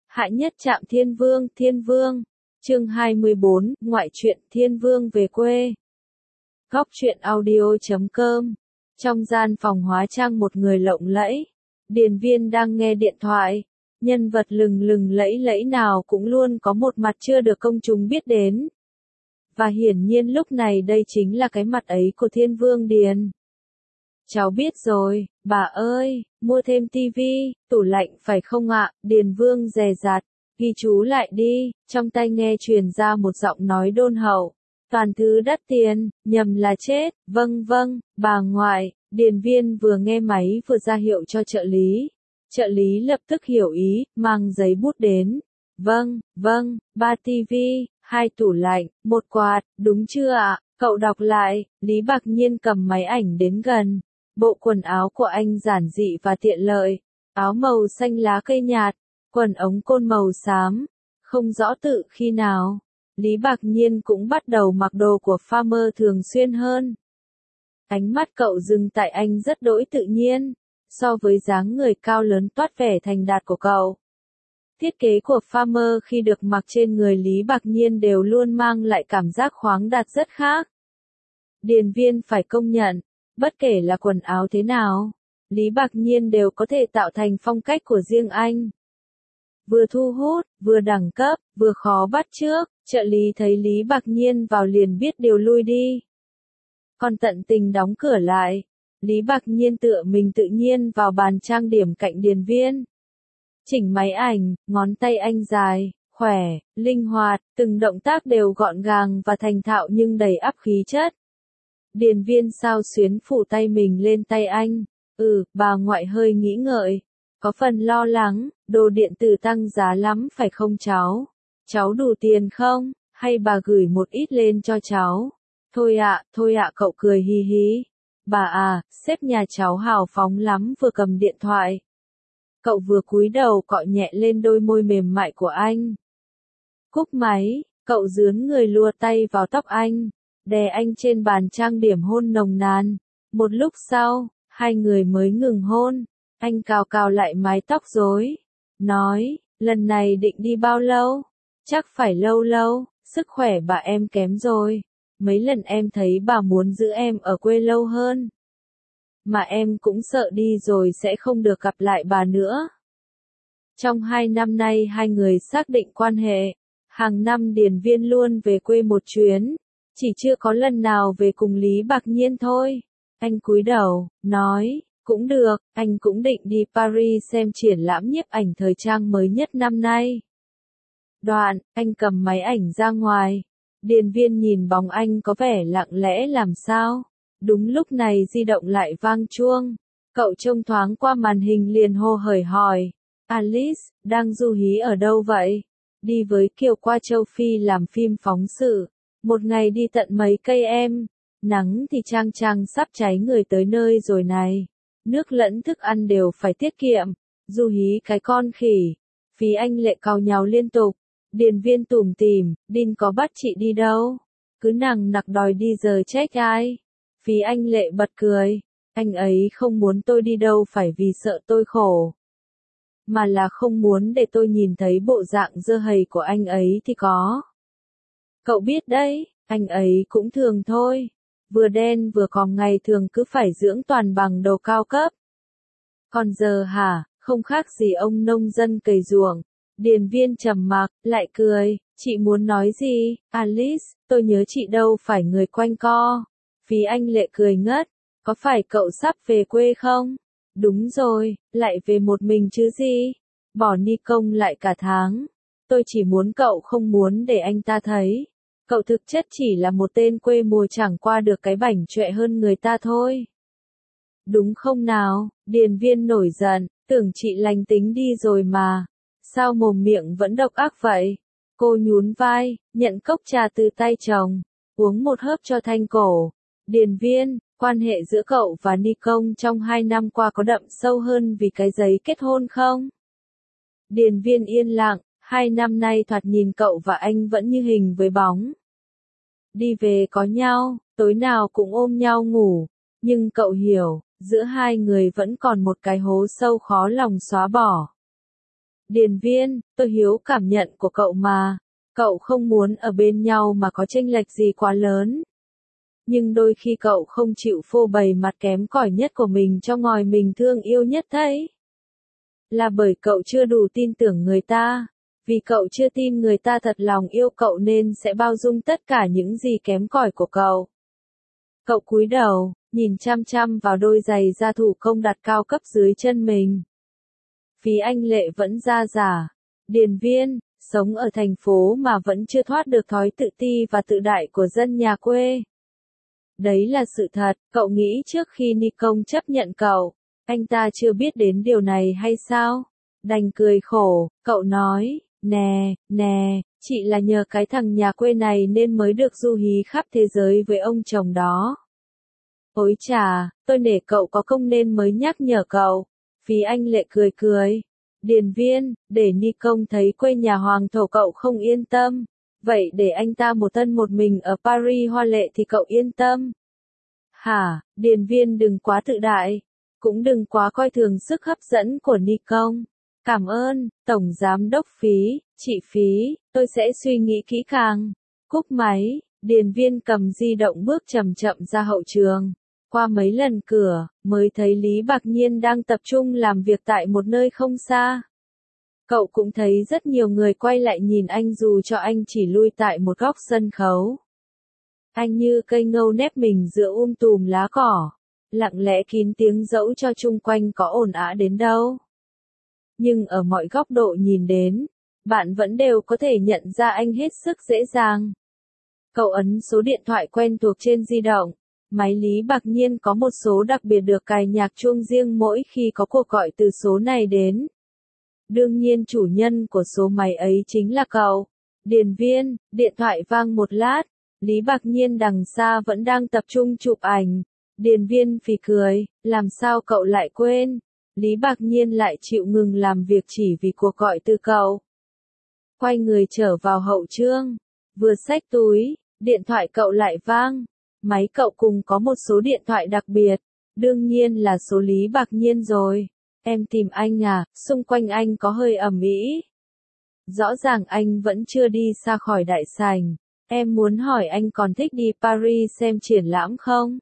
Hạ nhất trạm Thiên Vương. Chương 24, ngoại truyện Thiên Vương về quê. Góc truyện audio.com. Trong gian phòng hóa trang một người lộng lẫy, Điền Viên đang nghe điện thoại. Nhân vật lừng lừng lẫy lẫy nào cũng luôn có một mặt chưa được công chúng biết đến. Và hiển nhiên lúc này đây chính là cái mặt ấy của Thiên Vương Điền. Cháu biết rồi, bà ơi, mua thêm tivi, tủ lạnh phải không ạ? Điền Vương dè dặt, ghi chú lại đi, trong tai nghe truyền ra một giọng nói đôn hậu. Toàn thứ đắt tiền, nhầm là chết, vâng, bà ngoại. Điền Viên vừa nghe máy vừa ra hiệu cho trợ lý. Trợ lý lập tức hiểu ý, mang giấy bút đến. Vâng, 3 tivi, 2 tủ lạnh, 1 quạt, đúng chưa ạ? Cậu đọc lại. Lý Bạc Nhiên cầm máy ảnh đến gần. Bộ quần áo của anh giản dị và tiện lợi. Áo màu xanh lá cây nhạt, quần ống côn màu xám. Không rõ tự khi nào, Lý Bạc Nhiên cũng bắt đầu mặc đồ của farmer thường xuyên hơn. Ánh mắt cậu dừng tại anh rất đỗi tự nhiên, so với dáng người cao lớn toát vẻ thành đạt của cậu. Thiết kế của farmer khi được mặc trên người Lý Bạc Nhiên đều luôn mang lại cảm giác khoáng đạt rất khác. Điền Viên phải công nhận, bất kể là quần áo thế nào, Lý Bạc Nhiên đều có thể tạo thành phong cách của riêng anh. Vừa thu hút, vừa đẳng cấp, vừa khó bắt chước, trợ lý thấy Lý Bạc Nhiên vào liền biết điều lui đi. Còn tận tình đóng cửa lại, Lý Bạc Nhiên tựa mình tự nhiên vào bàn trang điểm cạnh Điền Viên. Chỉnh máy ảnh, ngón tay anh dài, khỏe, linh hoạt, từng động tác đều gọn gàng và thành thạo nhưng đầy ắp khí chất. Điền Viên xao xuyến phủ tay mình lên tay anh. Bà ngoại hơi nghĩ ngợi, có phần lo lắng, đồ điện tử tăng giá lắm phải không cháu? Cháu đủ tiền không? Hay bà gửi một ít lên cho cháu? Thôi ạ, cậu cười hí hí. Bà à, sếp nhà cháu hào phóng lắm vừa cầm điện thoại. Cậu vừa cúi đầu cọ nhẹ lên đôi môi mềm mại của anh. Cúp máy, cậu dướn người lùa tay vào tóc anh, đè anh trên bàn trang điểm hôn nồng nàn. Một lúc sau, hai người mới ngừng hôn. Anh cào lại mái tóc rối, nói, lần này định đi bao lâu? Chắc phải lâu, sức khỏe bà em kém rồi. Mấy lần em thấy bà muốn giữ em ở quê lâu hơn. Mà em cũng sợ đi rồi sẽ không được gặp lại bà nữa. Trong 2 năm nay hai người xác định quan hệ. Hàng năm Điền Viên luôn về quê một chuyến. Chỉ chưa có lần nào về cùng Lý Bạc Nhiên thôi. Anh cúi đầu, nói, cũng được, anh cũng định đi Paris xem triển lãm nhiếp ảnh thời trang mới nhất năm nay. Đoạn, anh cầm máy ảnh ra ngoài. Điền Viên nhìn bóng anh có vẻ lặng lẽ làm sao. Đúng lúc này di động lại vang chuông. Cậu trông thoáng qua màn hình liền hô hởi hỏi. Alice, đang du hí ở đâu vậy? Đi với Kiều qua châu Phi làm phim phóng sự. Một ngày đi tận mấy cây em. Nắng thì chang sắp cháy người tới nơi rồi này. Nước lẫn thức ăn đều phải tiết kiệm. Du hí cái con khỉ. Phí Anh Lệ càu nhàu liên tục. Điền Viên tủm tỉm, Đin có bắt chị đi đâu? Cứ nằng nặc đòi đi giờ trách ai? Phí Anh Lệ bật cười. Anh ấy không muốn tôi đi đâu phải vì sợ tôi khổ. Mà là không muốn để tôi nhìn thấy bộ dạng dơ hầy của anh ấy thì có. Cậu biết đấy, anh ấy cũng thường thôi. Vừa đen vừa còm ngày thường cứ phải dưỡng toàn bằng đồ cao cấp. Còn giờ hả, không khác gì ông nông dân cày ruộng. Điền Viên trầm mặc, lại cười, chị muốn nói gì, Alice, tôi nhớ chị đâu phải người quanh co. Phí Anh Lệ cười ngất, có phải cậu sắp về quê không? Đúng rồi, lại về một mình chứ gì? Bỏ ni công lại cả tháng. Tôi chỉ muốn cậu không muốn để anh ta thấy. Cậu thực chất chỉ là một tên quê mùa chẳng qua được cái bảnh trọe hơn người ta thôi. Đúng không nào? Điền Viên nổi giận, tưởng chị lành tính đi rồi mà. Sao mồm miệng vẫn độc ác vậy? Cô nhún vai, nhận cốc trà từ tay chồng, uống một hớp cho thanh cổ. Điền Viên, quan hệ giữa cậu và Ni Công trong 2 năm qua có đậm sâu hơn vì cái giấy kết hôn không? Điền Viên yên lặng, 2 năm nay thoạt nhìn cậu và anh vẫn như hình với bóng. Đi về có nhau, tối nào cũng ôm nhau ngủ, nhưng cậu hiểu, giữa hai người vẫn còn một cái hố sâu khó lòng xóa bỏ. Điền Viên, tôi hiểu cảm nhận của cậu mà. Cậu không muốn ở bên nhau mà có chênh lệch gì quá lớn. Nhưng đôi khi cậu không chịu phô bày mặt kém cỏi nhất của mình cho ngòi mình thương yêu nhất thấy. Là bởi cậu chưa đủ tin tưởng người ta. Vì cậu chưa tin người ta thật lòng yêu cậu nên sẽ bao dung tất cả những gì kém cỏi của cậu. Cậu cúi đầu, nhìn chăm chăm vào đôi giày da thủ công đặt cao cấp dưới chân mình. Phí Anh Lệ vẫn da dả. Điền Viên, sống ở thành phố mà vẫn chưa thoát được thói tự ti và tự đại của dân nhà quê. Đấy là sự thật, cậu nghĩ trước khi Ni Công chấp nhận cậu, anh ta chưa biết đến điều này hay sao? Đành cười khổ, cậu nói, nè, chị là nhờ cái thằng nhà quê này nên mới được du hí khắp thế giới với ông chồng đó. Ôi chà, tôi nể cậu có công nên mới nhắc nhở cậu. Phí Anh Lệ cười cười. Điền Viên, để Ni Công thấy quê nhà hoàng thổ cậu không yên tâm. Vậy để anh ta một thân một mình ở Paris hoa lệ thì cậu yên tâm. Hả, Điền Viên đừng quá tự đại. Cũng đừng quá coi thường sức hấp dẫn của Ni Công. Cảm ơn, Tổng Giám đốc Phí, chị Phí, tôi sẽ suy nghĩ kỹ càng. Cúp máy, Điền Viên cầm di động bước chậm chậm ra hậu trường. Qua mấy lần cửa, mới thấy Lý Bạc Nhiên đang tập trung làm việc tại một nơi không xa. Cậu cũng thấy rất nhiều người quay lại nhìn anh dù cho anh chỉ lui tại một góc sân khấu. Anh như cây ngâu nép mình giữa tùm lá cỏ, lặng lẽ kín tiếng dẫu cho chung quanh có ồn ào đến đâu. Nhưng ở mọi góc độ nhìn đến, bạn vẫn đều có thể nhận ra anh hết sức dễ dàng. Cậu ấn số điện thoại quen thuộc trên di động. Máy Lý Bạc Nhiên có một số đặc biệt được cài nhạc chuông riêng mỗi khi có cuộc gọi từ số này đến. Đương nhiên chủ nhân của số máy ấy chính là cậu. Điền Viên, điện thoại vang một lát, Lý Bạc Nhiên đằng xa vẫn đang tập trung chụp ảnh. Điền Viên phì cười, làm sao cậu lại quên? Lý Bạc Nhiên lại chịu ngừng làm việc chỉ vì cuộc gọi từ cậu. Quay người trở vào hậu chương, vừa xách túi, điện thoại cậu lại vang. Máy cậu cùng có một số điện thoại đặc biệt, đương nhiên là số Lý Bạc Nhiên rồi. Em tìm anh à, xung quanh anh có hơi ầm ĩ. Rõ ràng anh vẫn chưa đi xa khỏi đại sảnh. Em muốn hỏi anh còn thích đi Paris xem triển lãm không?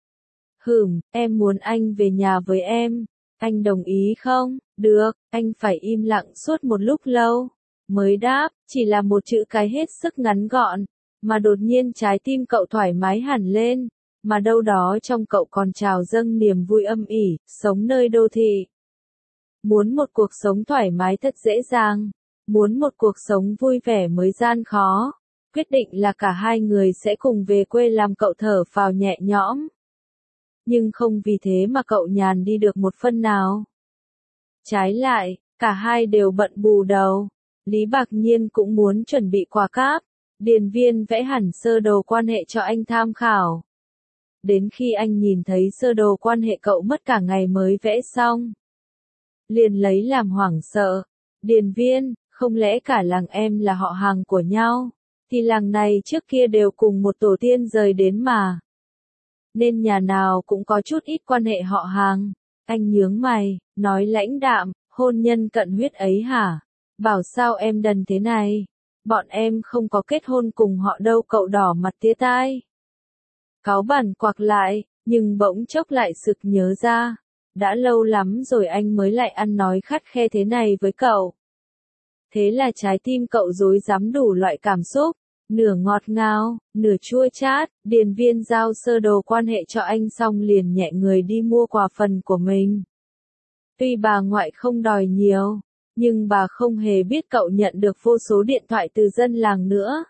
Em muốn anh về nhà với em. Anh đồng ý không? Được, anh phải im lặng suốt một lúc lâu. Mới đáp, chỉ là một chữ cái hết sức ngắn gọn. Mà đột nhiên trái tim cậu thoải mái hẳn lên, mà đâu đó trong cậu còn trào dâng niềm vui âm ỉ, sống nơi đô thị. Muốn một cuộc sống thoải mái thật dễ dàng, muốn một cuộc sống vui vẻ mới gian khó, quyết định là cả hai người sẽ cùng về quê làm cậu thở phào nhẹ nhõm. Nhưng không vì thế mà cậu nhàn đi được một phân nào. Trái lại, cả hai đều bận bù đầu. Lý Bạc Nhiên cũng muốn chuẩn bị quà cáp. Điền Viên vẽ hẳn sơ đồ quan hệ cho anh tham khảo. Đến khi anh nhìn thấy sơ đồ quan hệ cậu mất cả ngày mới vẽ xong, liền lấy làm hoảng sợ. Điền Viên, không lẽ cả làng em là họ hàng của nhau? Thì làng này trước kia đều cùng một tổ tiên rời đến mà. Nên nhà nào cũng có chút ít quan hệ họ hàng. Anh nhướng mày, nói lãnh đạm, hôn nhân cận huyết ấy hả? Bảo sao em đần thế này? Bọn em không có kết hôn cùng họ đâu, cậu đỏ mặt tía tai. Cáu bản quạc lại, nhưng bỗng chốc lại sực nhớ ra. Đã lâu lắm rồi anh mới lại ăn nói khắt khe thế này với cậu. Thế là trái tim cậu rối rắm đủ loại cảm xúc, nửa ngọt ngào, nửa chua chát. Điền Viên giao sơ đồ quan hệ cho anh xong liền nhẹ người đi mua quà phần của mình. Tuy bà ngoại không đòi nhiều, nhưng bà không hề biết cậu nhận được vô số điện thoại từ dân làng nữa.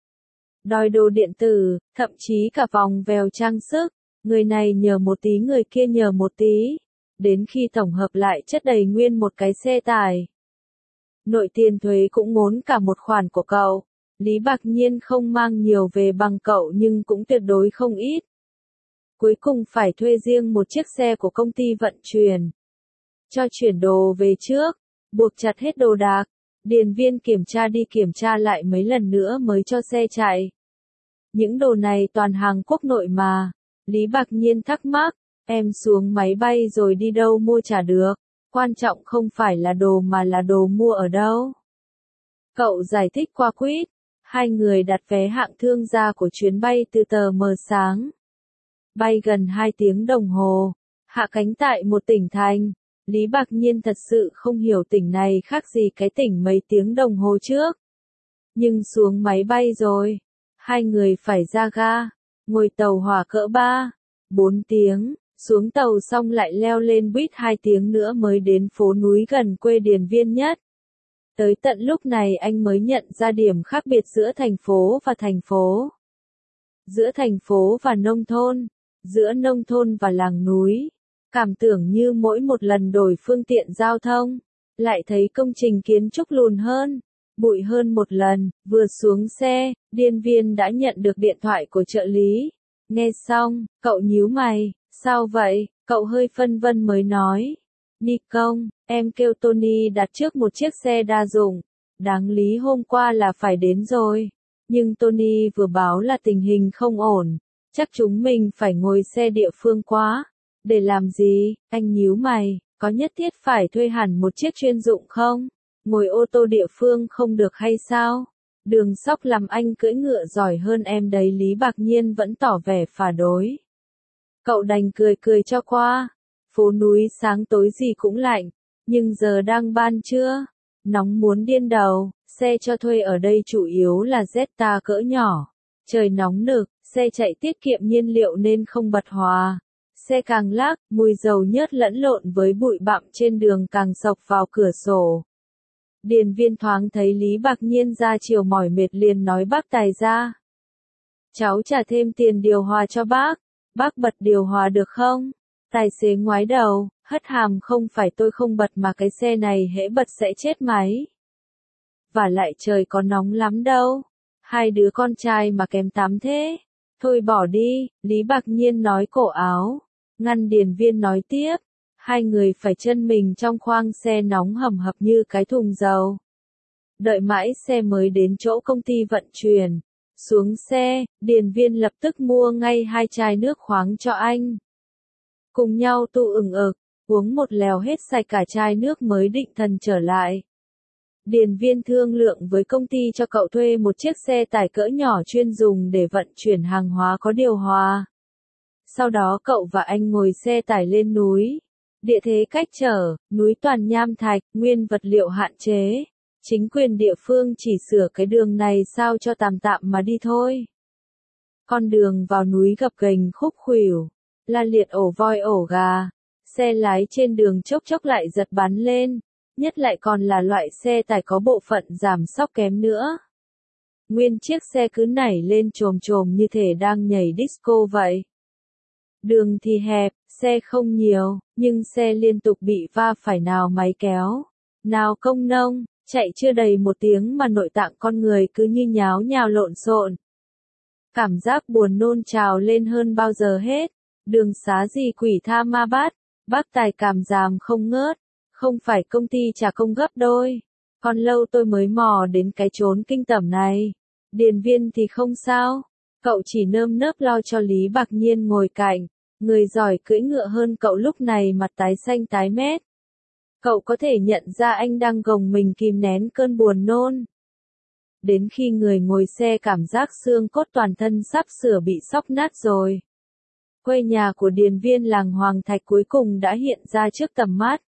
Đòi đồ điện tử, thậm chí cả vòng vèo trang sức, người này nhờ một tí người kia nhờ một tí, đến khi tổng hợp lại chất đầy nguyên một cái xe tải. Nội tiền thuế cũng ngốn cả một khoản của cậu. Lý Bạc Nhiên không mang nhiều về bằng cậu nhưng cũng tuyệt đối không ít. Cuối cùng phải thuê riêng một chiếc xe của công ty vận chuyển. Cho chuyển đồ về trước, buộc chặt hết đồ đạc. Điền Viên kiểm tra đi kiểm tra lại mấy lần nữa mới cho xe chạy. Những đồ này toàn hàng quốc nội mà. Lý Bạc Nhiên thắc mắc, em xuống máy bay rồi đi đâu mua chả được. Quan trọng không phải là đồ mà là đồ mua ở đâu. Cậu giải thích qua quýt. Hai người đặt vé hạng thương gia của chuyến bay từ tờ mờ sáng. Bay gần 2 tiếng đồng hồ. Hạ cánh tại một tỉnh thành. Lý Bạc Nhiên thật sự không hiểu tỉnh này khác gì cái tỉnh mấy tiếng đồng hồ trước. Nhưng xuống máy bay rồi. Hai người phải ra ga. Ngồi tàu hỏa cỡ 3-4 tiếng. Xuống tàu xong lại leo lên buýt 2 tiếng nữa mới đến phố núi gần quê Điền Viên nhất. Tới tận lúc này anh mới nhận ra điểm khác biệt giữa thành phố và thành phố. Giữa thành phố và nông thôn. Giữa nông thôn và làng núi. Cảm tưởng như mỗi một lần đổi phương tiện giao thông, lại thấy công trình kiến trúc lùn hơn, bụi hơn một lần. Vừa xuống xe, Điền Viên đã nhận được điện thoại của trợ lý. Nghe xong, cậu nhíu mày, sao vậy? Cậu hơi phân vân mới nói. Nikon, em kêu Tony đặt trước một chiếc xe đa dụng. Đáng lý hôm qua là phải đến rồi. Nhưng Tony vừa báo là tình hình không ổn. Chắc chúng mình phải ngồi xe địa phương quá. Để làm gì? Anh nhíu mày, có nhất thiết phải thuê hẳn một chiếc chuyên dụng không? Ngồi ô tô địa phương không được hay sao? Đường Sóc làm anh cưỡi ngựa giỏi hơn em đấy. Lý Bạc Nhiên vẫn tỏ vẻ phản đối. Cậu đành cười cười cho qua. Phố núi sáng tối gì cũng lạnh, nhưng giờ đang ban trưa, nóng muốn điên đầu. Xe cho thuê ở đây chủ yếu là Jetta cỡ nhỏ. Trời nóng nực, xe chạy tiết kiệm nhiên liệu nên không bật hòa. Xe càng lác, mùi dầu nhớt lẫn lộn với bụi bặm trên đường càng xộc vào cửa sổ. Điền Viên thoáng thấy Lý Bạc Nhiên ra chiều mỏi mệt liền nói bác tài ra. Cháu trả thêm tiền điều hòa cho bác. Bác bật điều hòa được không? Tài xế ngoái đầu, hất hàm không phải tôi không bật mà cái xe này hễ bật sẽ chết máy. Và lại trời có nóng lắm đâu. Hai đứa con trai mà kém tắm thế. Thôi bỏ đi, Lý Bạc Nhiên nói cổ áo. Ngăn Điền Viên nói tiếp. Hai người phải chân mình trong khoang xe nóng hầm hập như cái thùng dầu. Đợi mãi xe mới đến chỗ công ty vận chuyển. Xuống xe, Điền Viên lập tức mua ngay 2 chai nước khoáng cho anh. Cùng nhau tu ửng ực, uống một lèo hết sạch cả chai nước mới định thần trở lại. Điền Viên thương lượng với công ty cho cậu thuê một chiếc xe tải cỡ nhỏ chuyên dùng để vận chuyển hàng hóa có điều hòa. Sau đó cậu và anh ngồi xe tải lên núi. Địa thế cách trở, núi toàn nham thạch, nguyên vật liệu hạn chế. Chính quyền địa phương chỉ sửa cái đường này sao cho tạm tạm mà đi thôi. Con đường vào núi gập ghềnh khúc khuỷu, la liệt ổ voi ổ gà. Xe lái trên đường chốc chốc lại giật bắn lên, nhất lại còn là loại xe tải có bộ phận giảm xóc kém nữa. Nguyên chiếc xe cứ nảy lên chồm chồm như thể đang nhảy disco vậy. Đường thì hẹp, xe không nhiều, nhưng xe liên tục bị va phải nào máy kéo, nào công nông, chạy chưa đầy 1 tiếng mà nội tạng con người cứ như nháo nhào lộn xộn. Cảm giác buồn nôn trào lên hơn bao giờ hết. Đường xá gì quỷ tha ma bát, bác tài cảm giảm không ngớt. Không phải công ty trả công gấp đôi. Còn lâu tôi mới mò đến cái chốn kinh tởm này. Điền Viên thì không sao. Cậu chỉ nơm nớp lo cho Lý Bạc Nhiên ngồi cạnh. Người giỏi cưỡi ngựa hơn cậu lúc này mặt tái xanh tái mét. Cậu có thể nhận ra anh đang gồng mình kìm nén cơn buồn nôn. Đến khi người ngồi xe cảm giác xương cốt toàn thân sắp sửa bị xóc nát rồi. Quê nhà của Điền Viên làng Hoàng Thạch cuối cùng đã hiện ra trước tầm mắt.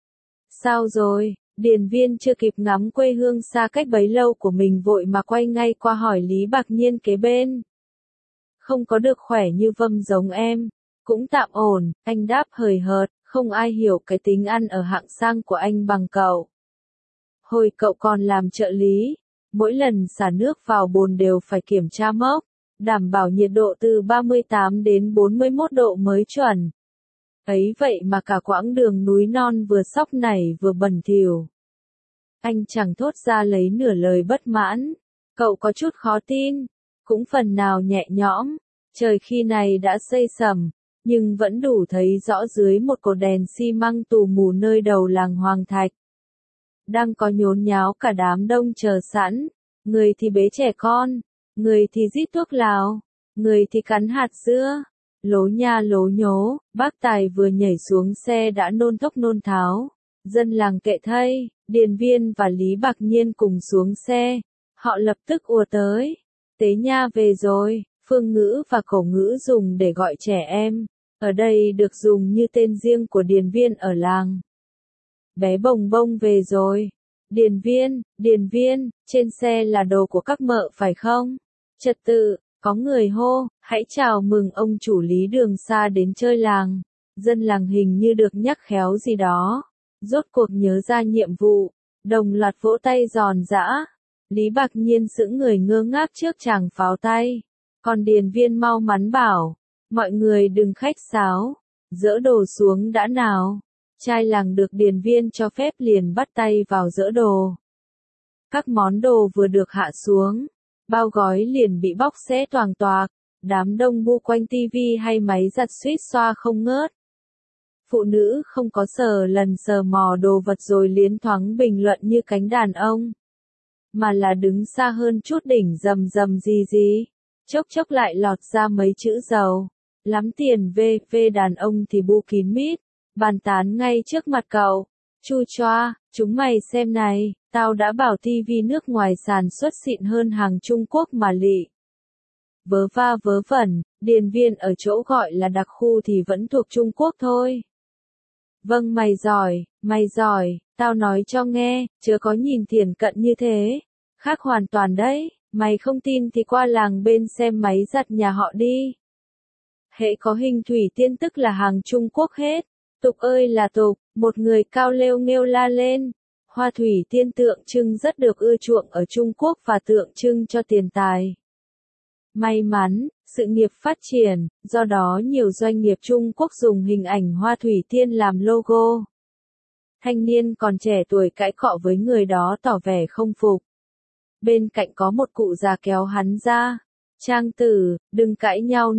Sao rồi? Điền Viên chưa kịp ngắm quê hương xa cách bấy lâu của mình vội mà quay ngay qua hỏi Lý Bạc Nhiên kế bên. Không có được khỏe như Vâm giống em. Cũng tạm ổn, anh đáp hời hợt, không ai hiểu cái tính ăn ở hạng sang của anh bằng cậu. Hồi cậu còn làm trợ lý, mỗi lần xả nước vào bồn đều phải kiểm tra mốc, đảm bảo nhiệt độ từ 38 đến 41 độ mới chuẩn. Ấy vậy mà cả quãng đường núi non vừa sóc nảy vừa bẩn thỉu. Anh chẳng thốt ra lấy nửa lời bất mãn, cậu có chút khó tin, cũng phần nào nhẹ nhõm, trời khi này đã xây sầm. Nhưng vẫn đủ thấy rõ dưới một cột đèn xi măng tù mù nơi đầu làng Hoàng Thạch. Đang có nhốn nháo cả đám đông chờ sẵn, người thì bế trẻ con, người thì rít thuốc lào, người thì cắn hạt dưa, lố nha lố nhố, bác tài vừa nhảy xuống xe đã nôn thốc nôn tháo, Dân làng kệ thây, Điền Viên và Lý Bạc Nhiên cùng xuống xe. Họ lập tức ùa tới. Tế Nha về rồi, phương ngữ và cổ ngữ dùng để gọi trẻ em. Ở đây được dùng như tên riêng của Điền Viên ở làng. Bé Bồng Bông về rồi. Điền Viên, trên xe là đồ của các mợ phải không? Trật tự, có người hô, hãy chào mừng ông chủ Lý đường xa đến chơi làng. Dân làng hình như được nhắc khéo gì đó. Rốt cuộc nhớ ra nhiệm vụ, đồng loạt vỗ tay giòn giã. Lý Bạc Nhiên sững người ngơ ngác trước chàng pháo tay. Còn Điền Viên mau mắn bảo, mọi người đừng khách sáo, dỡ đồ xuống đã nào. Trai làng được Điền Viên cho phép liền bắt tay vào dỡ đồ. Các món đồ vừa được hạ xuống, bao gói liền bị bóc xé toàng toạc, đám đông bu quanh tivi hay máy giặt suýt xoa không ngớt. Phụ nữ không có sờ lần sờ mò đồ vật rồi liến thoáng bình luận như cánh đàn ông, mà là đứng xa hơn chút đỉnh rầm rầm gì, chốc chốc lại lọt ra mấy chữ giàu, lắm tiền về đàn ông thì bu kín mít, bàn tán ngay trước mặt cậu. Chu choa, chúng mày xem này, tao đã bảo tivi nước ngoài sản xuất xịn hơn hàng Trung Quốc mà lị. Vớ va vớ vẩn, Điền Viên ở chỗ gọi là đặc khu thì vẫn thuộc Trung Quốc thôi. Vâng mày giỏi, tao nói cho nghe, chớ có nhìn thiển cận như thế. Khác hoàn toàn đấy, mày không tin thì qua làng bên xem máy giặt nhà họ đi. Hễ có hình thủy tiên tức là hàng Trung Quốc hết. Tục ơi là tục, một người cao lêu nghêu la lên. Hoa thủy tiên tượng trưng rất được ưa chuộng ở Trung Quốc và tượng trưng cho tiền tài. May mắn, sự nghiệp phát triển, do đó nhiều doanh nghiệp Trung Quốc dùng hình ảnh hoa thủy tiên làm logo. Thanh niên còn trẻ tuổi cãi cọ với người đó tỏ vẻ không phục. Bên cạnh có một cụ già kéo hắn ra. Trang tử, đừng cãi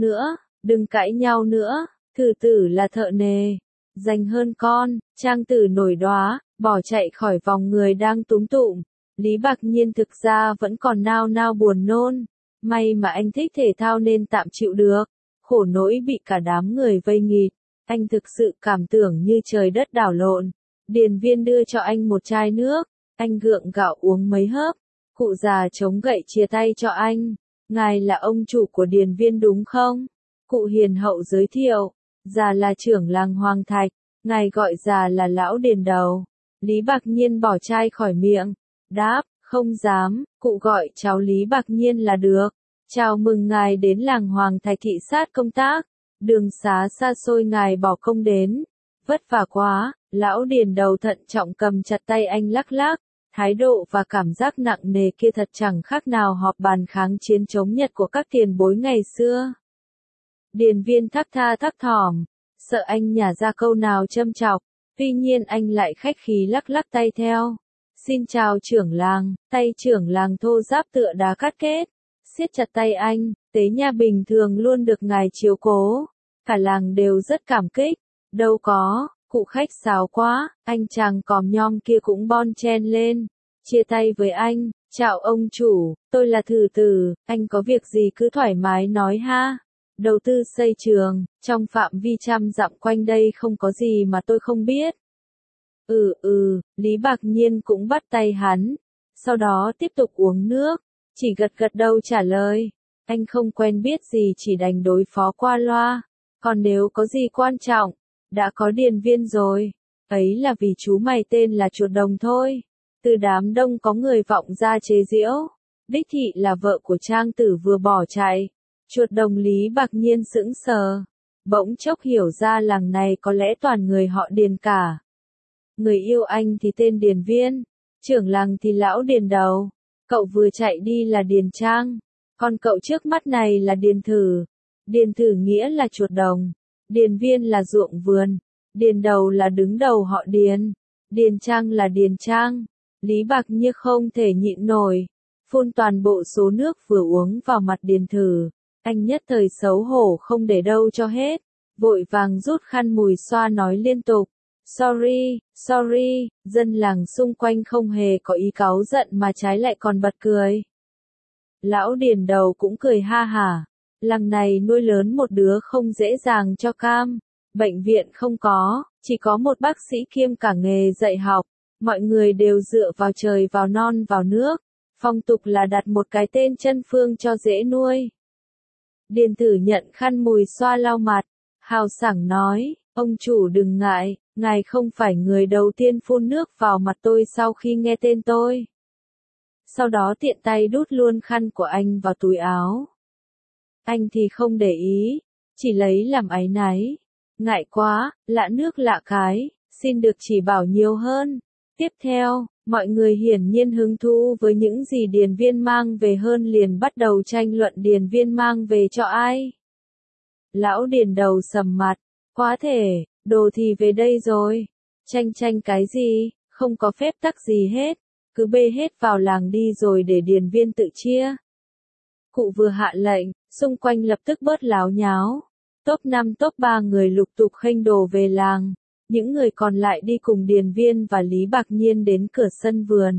nhau nữa, thử tử là thợ nề. Dành hơn con, Trang tử nổi đoá, bỏ chạy khỏi vòng người đang túm tụm. Lý Bạc Nhiên thực ra vẫn còn nao buồn nôn. May mà anh thích thể thao nên tạm chịu được. Khổ nỗi bị cả đám người vây nghịt. Anh thực sự cảm tưởng như trời đất đảo lộn. Điền Viên đưa cho anh một chai nước. Anh gượng gạo uống mấy hớp. Cụ già chống gậy chia tay cho anh. Ngài là ông chủ của Điền Viên đúng không? Cụ hiền hậu giới thiệu. Già là trưởng làng Hoàng Thạch. Ngài gọi già là lão Điền Đầu. Lý Bạc Nhiên bỏ chai khỏi miệng. Đáp, không dám, cụ gọi cháu Lý Bạc Nhiên là được. Chào mừng ngài đến làng Hoàng Thạch thị sát công tác. Đường xá xa xôi ngài bỏ công đến. Vất vả quá, lão Điền Đầu thận trọng cầm chặt tay anh lắc lắc. Thái độ và cảm giác nặng nề kia thật chẳng khác nào họp bàn kháng chiến chống Nhật của các tiền bối ngày xưa. Điền Viên thắc thỏm, sợ anh nhả ra câu nào châm chọc, tuy nhiên anh lại khách khí lắc lắc tay theo. Xin chào trưởng làng, tay trưởng làng thô ráp tựa đá cắt kết, siết chặt tay anh, Tế Nha bình thường luôn được ngài chiếu cố, cả làng đều rất cảm kích, đâu có, cụ khách sáo quá, anh chàng còm nhom kia cũng bon chen lên, chia tay với anh, chào ông chủ, tôi là Thử Tử, anh có việc gì cứ thoải mái nói ha. Đầu tư xây trường, trong phạm vi 100 dặm quanh đây không có gì mà tôi không biết. Lý Bạc Nhiên cũng bắt tay hắn, sau đó tiếp tục uống nước, chỉ gật đầu trả lời. Anh không quen biết gì chỉ đành đối phó qua loa, còn nếu có gì quan trọng, đã có Điền Viên rồi, ấy là vì chú mày tên là Chuột Đồng thôi. Từ đám đông có người vọng ra chế giễu, đích thị là vợ của Trang tử vừa bỏ chạy. Chuột Đồng Lý Bạc Nhiên sững sờ, bỗng chốc hiểu ra làng này có lẽ toàn người họ Điền cả. Người yêu anh thì tên Điền Viên, trưởng làng thì lão Điền Đầu, cậu vừa chạy đi là Điền Trang, còn cậu trước mắt này là Điền Thử. Điền Thử nghĩa là chuột đồng, Điền Viên là ruộng vườn, Điền Đầu là đứng đầu họ Điền, Điền Trang là Điền Trang. Lý Bạc Nhiên không thể nhịn nổi, phun toàn bộ số nước vừa uống vào mặt Điền Thử. Anh nhất thời xấu hổ không để đâu cho hết, vội vàng rút khăn mùi xoa nói liên tục. Sorry, dân làng xung quanh không hề có ý cáu giận mà trái lại còn bật cười. Lão Điền Đầu cũng cười ha hả, làng này nuôi lớn một đứa không dễ dàng cho cam, bệnh viện không có, Chỉ có một bác sĩ kiêm cả nghề dạy học, mọi người đều dựa vào trời vào non vào nước, phong tục là đặt một cái tên chân phương cho dễ nuôi. Điền Tử nhận khăn mùi xoa lau mặt, hào sảng nói, ông chủ đừng ngại, ngài không phải người đầu tiên phun nước vào mặt tôi sau khi nghe tên tôi. Sau đó tiện tay đút luôn khăn của anh vào túi áo. Anh thì không để ý, chỉ lấy làm áy náy. Ngại quá, lạ nước lạ cái, xin được chỉ bảo nhiều hơn. Tiếp theo, mọi người hiển nhiên hứng thú với những gì Điền Viên mang về hơn liền bắt đầu tranh luận Điền Viên mang về cho ai. Lão Điền đầu sầm mặt, quá thể, đồ thì về đây rồi. Tranh cái gì, không có phép tắc gì hết, cứ bê hết vào làng đi rồi để Điền Viên tự chia. Cụ vừa hạ lệnh, xung quanh lập tức bớt láo nháo. Top 5 top 3 người lục tục khênh đồ về làng. Những người còn lại đi cùng Điền Viên và Lý Bạc Nhiên đến cửa sân vườn.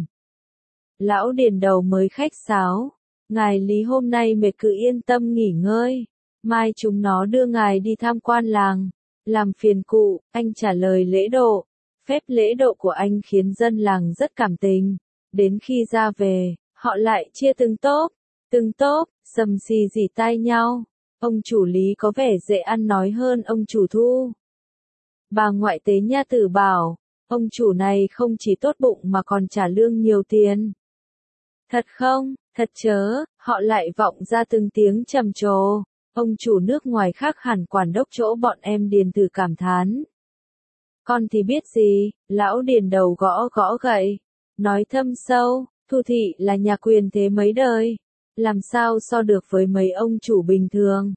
Lão Điền đầu mới khách sáo. Ngài Lý hôm nay mệt cứ yên tâm nghỉ ngơi. Mai chúng nó đưa ngài đi tham quan làng. Làm phiền cụ, anh trả lời lễ độ. Phép lễ độ của anh khiến dân làng rất cảm tình. Đến khi ra về, họ lại chia từng tốp, sầm xì rỉ tai nhau. Ông chủ Lý có vẻ dễ ăn nói hơn ông chủ Thu. Bà ngoại tế nha tử bảo, ông chủ này không chỉ tốt bụng mà còn trả lương nhiều tiền. Thật không, thật chớ, họ lại vọng ra từng tiếng trầm trồ. Ông chủ nước ngoài khác hẳn quản đốc chỗ bọn em Điền Tử cảm thán. Con thì biết gì, lão Điền đầu gõ gõ gậy. Nói thâm sâu, Thu thị là nhà quyền thế mấy đời. Làm sao so được với mấy ông chủ bình thường?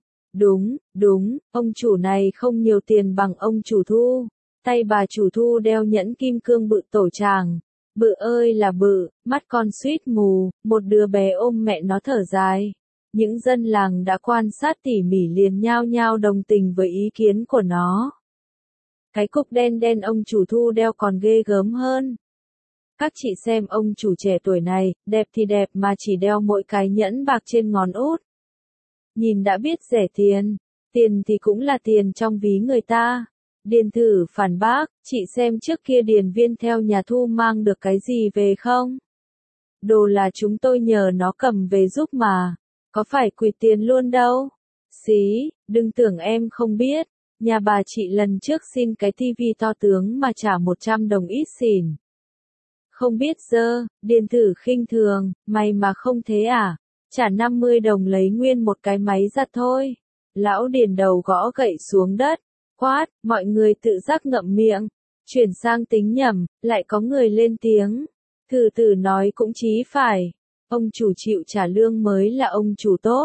Đúng, ông chủ này không nhiều tiền bằng ông chủ Thu. Tay bà chủ Thu đeo nhẫn kim cương bự tổ tràng. Bự ơi là bự, mắt con suýt mù, một đứa bé ôm mẹ nó thở dài. Những dân làng đã quan sát tỉ mỉ liền nhao nhao đồng tình với ý kiến của nó. Cái cục đen đen ông chủ Thu đeo còn ghê gớm hơn. Các chị xem ông chủ trẻ tuổi này, đẹp thì đẹp mà chỉ đeo mỗi cái nhẫn bạc trên ngón út. Nhìn đã biết rẻ tiền, tiền thì cũng là tiền trong ví người ta. Điền Thử phản bác, chị xem trước kia Điền Viên theo nhà Thu mang được cái gì về không? Đồ là chúng tôi nhờ nó cầm về giúp mà, có phải quỵt tiền luôn đâu. Xí, đừng tưởng em không biết, nhà bà chị lần trước xin cái tivi to tướng mà trả 100 đồng ít xỉn. Không biết dơ, Điền Thử khinh thường, mày mà không thế à? Trả 50 đồng lấy nguyên một cái máy giặt thôi. Lão Điền đầu gõ gậy xuống đất, quát, mọi người tự giác ngậm miệng. Chuyển sang tính nhầm, lại có người lên tiếng. Thử Tử nói cũng chí phải. Ông chủ chịu trả lương mới là ông chủ tốt.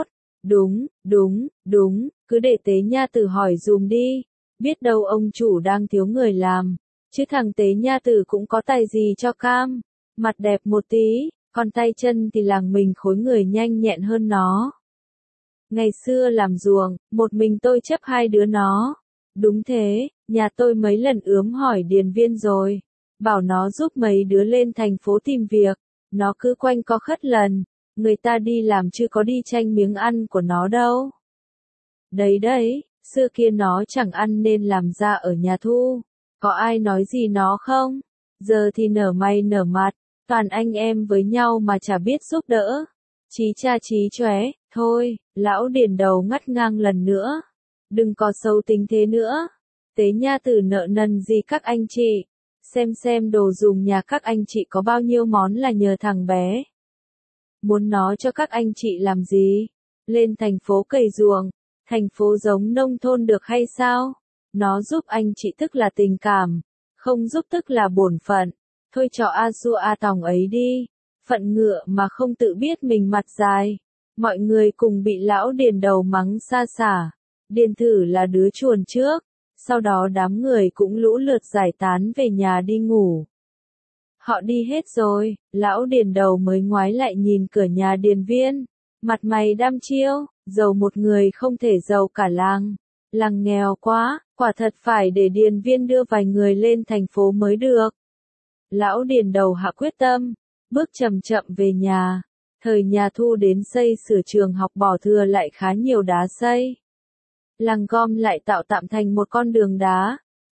Đúng, cứ để tế nha tử hỏi dùm đi. Biết đâu ông chủ đang thiếu người làm. Chứ thằng tế nha tử cũng có tài gì cho cam. Mặt đẹp một tí, còn tay chân thì làng mình khối người nhanh nhẹn hơn nó. Ngày xưa làm ruộng, một mình tôi chấp hai đứa nó. Đúng thế, nhà tôi mấy lần ướm hỏi Điền Viên rồi. Bảo nó giúp mấy đứa lên thành phố tìm việc. Nó cứ quanh co khất lần. Người ta đi làm chứ có đi tranh miếng ăn của nó đâu. Đấy, xưa kia nó chẳng ăn nên làm ra ở nhà Thu. Có ai nói gì nó không? Giờ thì nở mày nở mặt. Toàn anh em với nhau mà chả biết giúp đỡ. Chí cha chí chóe, thôi, lão Điền đầu ngắt ngang lần nữa. Đừng có xấu tính thế nữa. Tế nha tử nợ nần gì các anh chị. Xem đồ dùng nhà các anh chị có bao nhiêu món là nhờ thằng bé. Muốn nó cho các anh chị làm gì? Lên thành phố cày ruộng, thành phố giống nông thôn được hay sao? Nó giúp anh chị tức là tình cảm, không giúp tức là bổn phận. Thôi cho a su a tòng ấy đi. Phận ngựa mà không tự biết mình mặt dài. Mọi người cùng bị lão Điền đầu mắng xa xả. Điền Thử là đứa chuồn trước. Sau đó đám người cũng lũ lượt giải tán về nhà đi ngủ. Họ đi hết rồi, lão Điền đầu mới ngoái lại nhìn cửa nhà Điền Viên. Mặt mày đăm chiêu, giàu một người không thể giàu cả làng. Làng nghèo quá, quả thật phải để Điền Viên đưa vài người lên thành phố mới được. Lão Điền đầu hạ quyết tâm, bước chậm chậm về nhà. Thời nhà Thu đến xây sửa trường học bỏ thừa lại khá nhiều đá xây. Làng gom lại tạo tạm thành một con đường đá.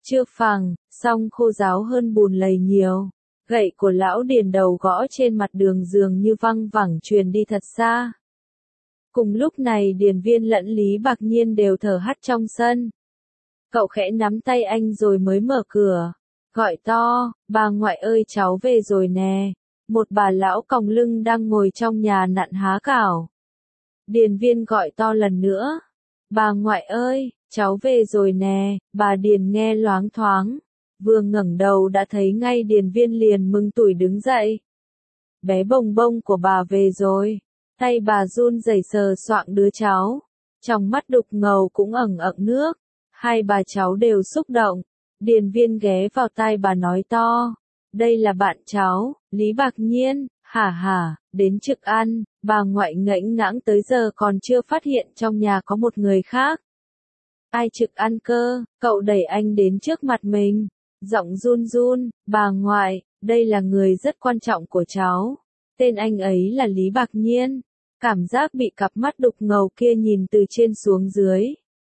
chưa phẳng, song khô ráo hơn bùn lầy nhiều. Gậy của lão Điền đầu gõ trên mặt đường dường như văng vẳng truyền đi thật xa. Cùng lúc này Điền Viên lẫn Lý Bạc Nhiên đều thở hắt trong sân. Cậu khẽ nắm tay anh rồi mới mở cửa, gọi to, bà ngoại ơi cháu về rồi nè. Một bà lão còng lưng đang ngồi trong nhà nặn há cảo. Điền Viên gọi to lần nữa, bà ngoại ơi, cháu về rồi nè. Bà Điền nghe loáng thoáng, vừa ngẩng đầu đã thấy ngay Điền Viên liền mừng tủi đứng dậy. Bé bồng bông của bà về rồi. Tay bà run rẩy sờ soạng đứa cháu, trong mắt đục ngầu cũng ẩn ẩn nước. Hai bà cháu đều xúc động. Điền Viên ghé vào tai bà nói to, đây là bạn cháu, Lý Bạc Nhiên. Hả hả, đến trực ăn. Bà ngoại ngẫnh ngãng tới giờ còn chưa phát hiện trong nhà có một người khác. Ai trực ăn cơ? Cậu đẩy anh đến trước mặt mình, giọng run run, bà ngoại, đây là người rất quan trọng của cháu. Tên anh ấy là Lý Bạc Nhiên. Cảm giác bị cặp mắt đục ngầu kia nhìn từ trên xuống dưới.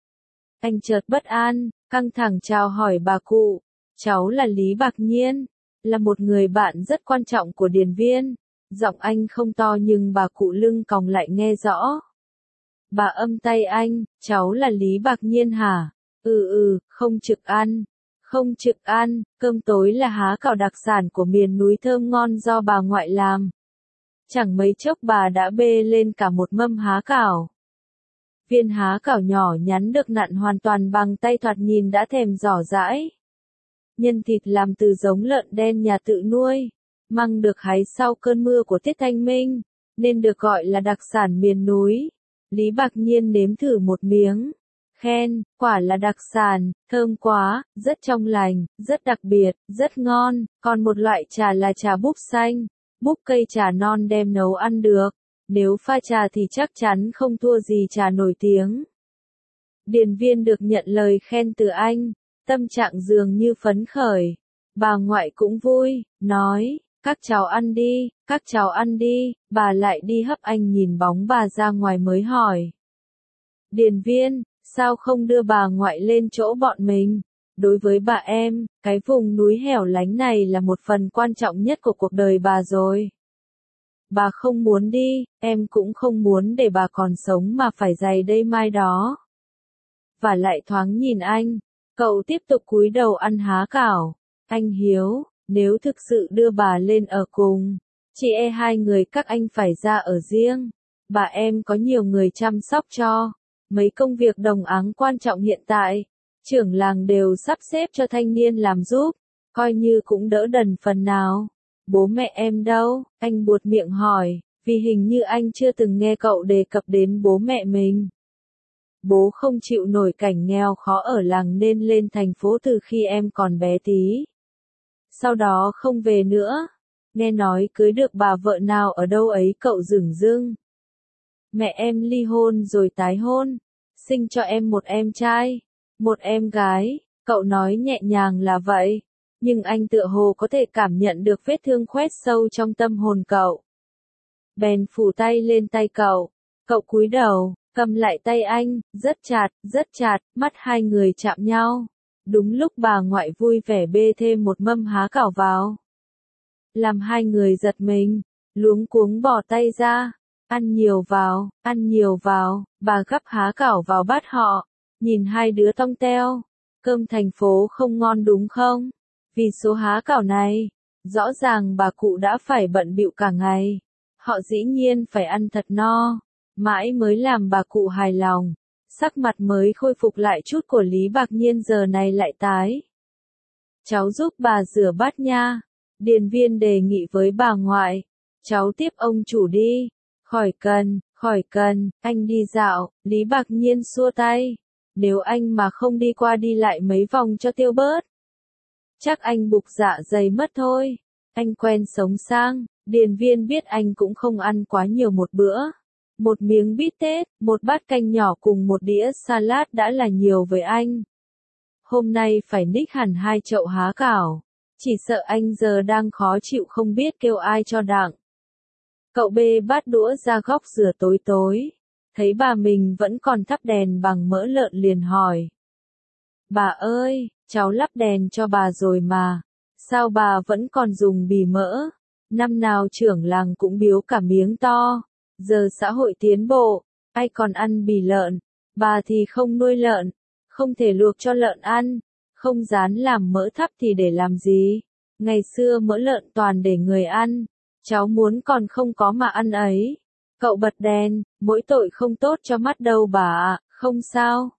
Anh chợt bất an, căng thẳng chào hỏi bà cụ. Cháu là Lý Bạc Nhiên, là một người bạn rất quan trọng của Điền Viên. Giọng anh không to nhưng bà cụ lưng còng lại nghe rõ. Bà âm tay anh, cháu là Lý Bạc Nhiên hả? Không trực ăn. Không trực ăn, cơm tối là há cảo đặc sản của miền núi thơm ngon do bà ngoại làm. Chẳng mấy chốc bà đã bê lên cả một mâm há cảo. Viên há cảo nhỏ nhắn được nặn hoàn toàn bằng tay thoạt nhìn đã thèm giỏ giãi. Nhân thịt làm từ giống lợn đen nhà tự nuôi, măng được hái sau cơn mưa của tiết Thanh Minh, nên được gọi là đặc sản miền núi. Lý Bạc Nhiên nếm thử một miếng, khen, quả là đặc sản, thơm quá, rất trong lành, rất đặc biệt, rất ngon. Còn một loại trà là trà búp xanh, búp cây trà non đem nấu ăn được. Nếu pha trà thì chắc chắn không thua gì trà nổi tiếng. Điền Viên được nhận lời khen từ anh, tâm trạng dường như phấn khởi. Bà ngoại cũng vui, nói, các cháu ăn đi, các cháu ăn đi. Bà lại đi hấp anh nhìn bóng bà ra ngoài mới hỏi. Điền Viên, sao không đưa bà ngoại lên chỗ bọn mình? Đối với bà em, cái vùng núi hẻo lánh này là một phần quan trọng nhất của cuộc đời bà rồi. Bà không muốn đi, em cũng không muốn để bà còn sống mà phải dày đây mai đó. Và lại thoáng nhìn anh, cậu tiếp tục cúi đầu ăn há cảo. Anh Hiếu, nếu thực sự đưa bà lên ở cùng, chị hai người các anh phải ra ở riêng. Bà em có nhiều người chăm sóc cho. Mấy công việc đồng áng quan trọng hiện tại, trưởng làng đều sắp xếp cho thanh niên làm giúp, coi như cũng đỡ đần phần nào. Bố mẹ em đâu? Anh buột miệng hỏi, vì hình như anh chưa từng nghe cậu đề cập đến bố mẹ mình. Bố không chịu nổi cảnh nghèo khó ở làng nên lên thành phố từ khi em còn bé tí. Sau đó không về nữa. Nghe nói cưới được bà vợ nào ở đâu ấy cậu dửng dưng. Mẹ em ly hôn rồi tái hôn, sinh cho em một em trai, một em gái. Cậu nói nhẹ nhàng là vậy, nhưng anh tựa hồ có thể cảm nhận được vết thương khoét sâu trong tâm hồn cậu. Bèn phủ tay lên tay cậu, cậu cúi đầu, cầm lại tay anh, rất chặt, mắt hai người chạm nhau. Đúng lúc bà ngoại vui vẻ bê thêm một mâm há cảo vào. Làm hai người giật mình, luống cuống bỏ tay ra. Ăn nhiều vào, bà gắp há cảo vào bát họ, nhìn hai đứa tong teo. Cơm thành phố không ngon đúng không? Vì số há cảo này, rõ ràng bà cụ đã phải bận bịu cả ngày. Họ dĩ nhiên phải ăn thật no, mãi mới làm bà cụ hài lòng. Sắc mặt mới khôi phục lại chút của Lý Bạc Nhiên giờ này lại tái. Cháu giúp bà rửa bát nha. Điền Viên đề nghị với bà ngoại. Cháu tiếp ông chủ đi. Khỏi cần, anh đi dạo. Lý Bạc Nhiên xua tay. Nếu anh mà không đi qua đi lại mấy vòng cho tiêu bớt, chắc anh bục dạ dày mất thôi. Anh quen sống sang. Điền Viên biết anh cũng không ăn quá nhiều một bữa. Một miếng bít tết, một bát canh nhỏ cùng một đĩa salad đã là nhiều với anh. Hôm nay phải ních hẳn 2 chậu há cảo. Chỉ sợ anh giờ đang khó chịu không biết kêu ai cho đặng. Cậu bê bát đũa ra góc rửa tối tối. Thấy bà mình vẫn còn thắp đèn bằng mỡ lợn liền hỏi. Bà ơi, cháu lắp đèn cho bà rồi mà. Sao bà vẫn còn dùng bì mỡ? Năm nào trưởng làng cũng biếu cả miếng to. Giờ xã hội tiến bộ, ai còn ăn bì lợn. Bà thì không nuôi lợn, không thể luộc cho lợn ăn, không rán làm mỡ thắp thì để làm gì? Ngày xưa mỡ lợn toàn để người ăn, cháu muốn còn không có mà ăn ấy. Cậu bật đèn, mỗi tội không tốt cho mắt đâu bà ạ, không sao.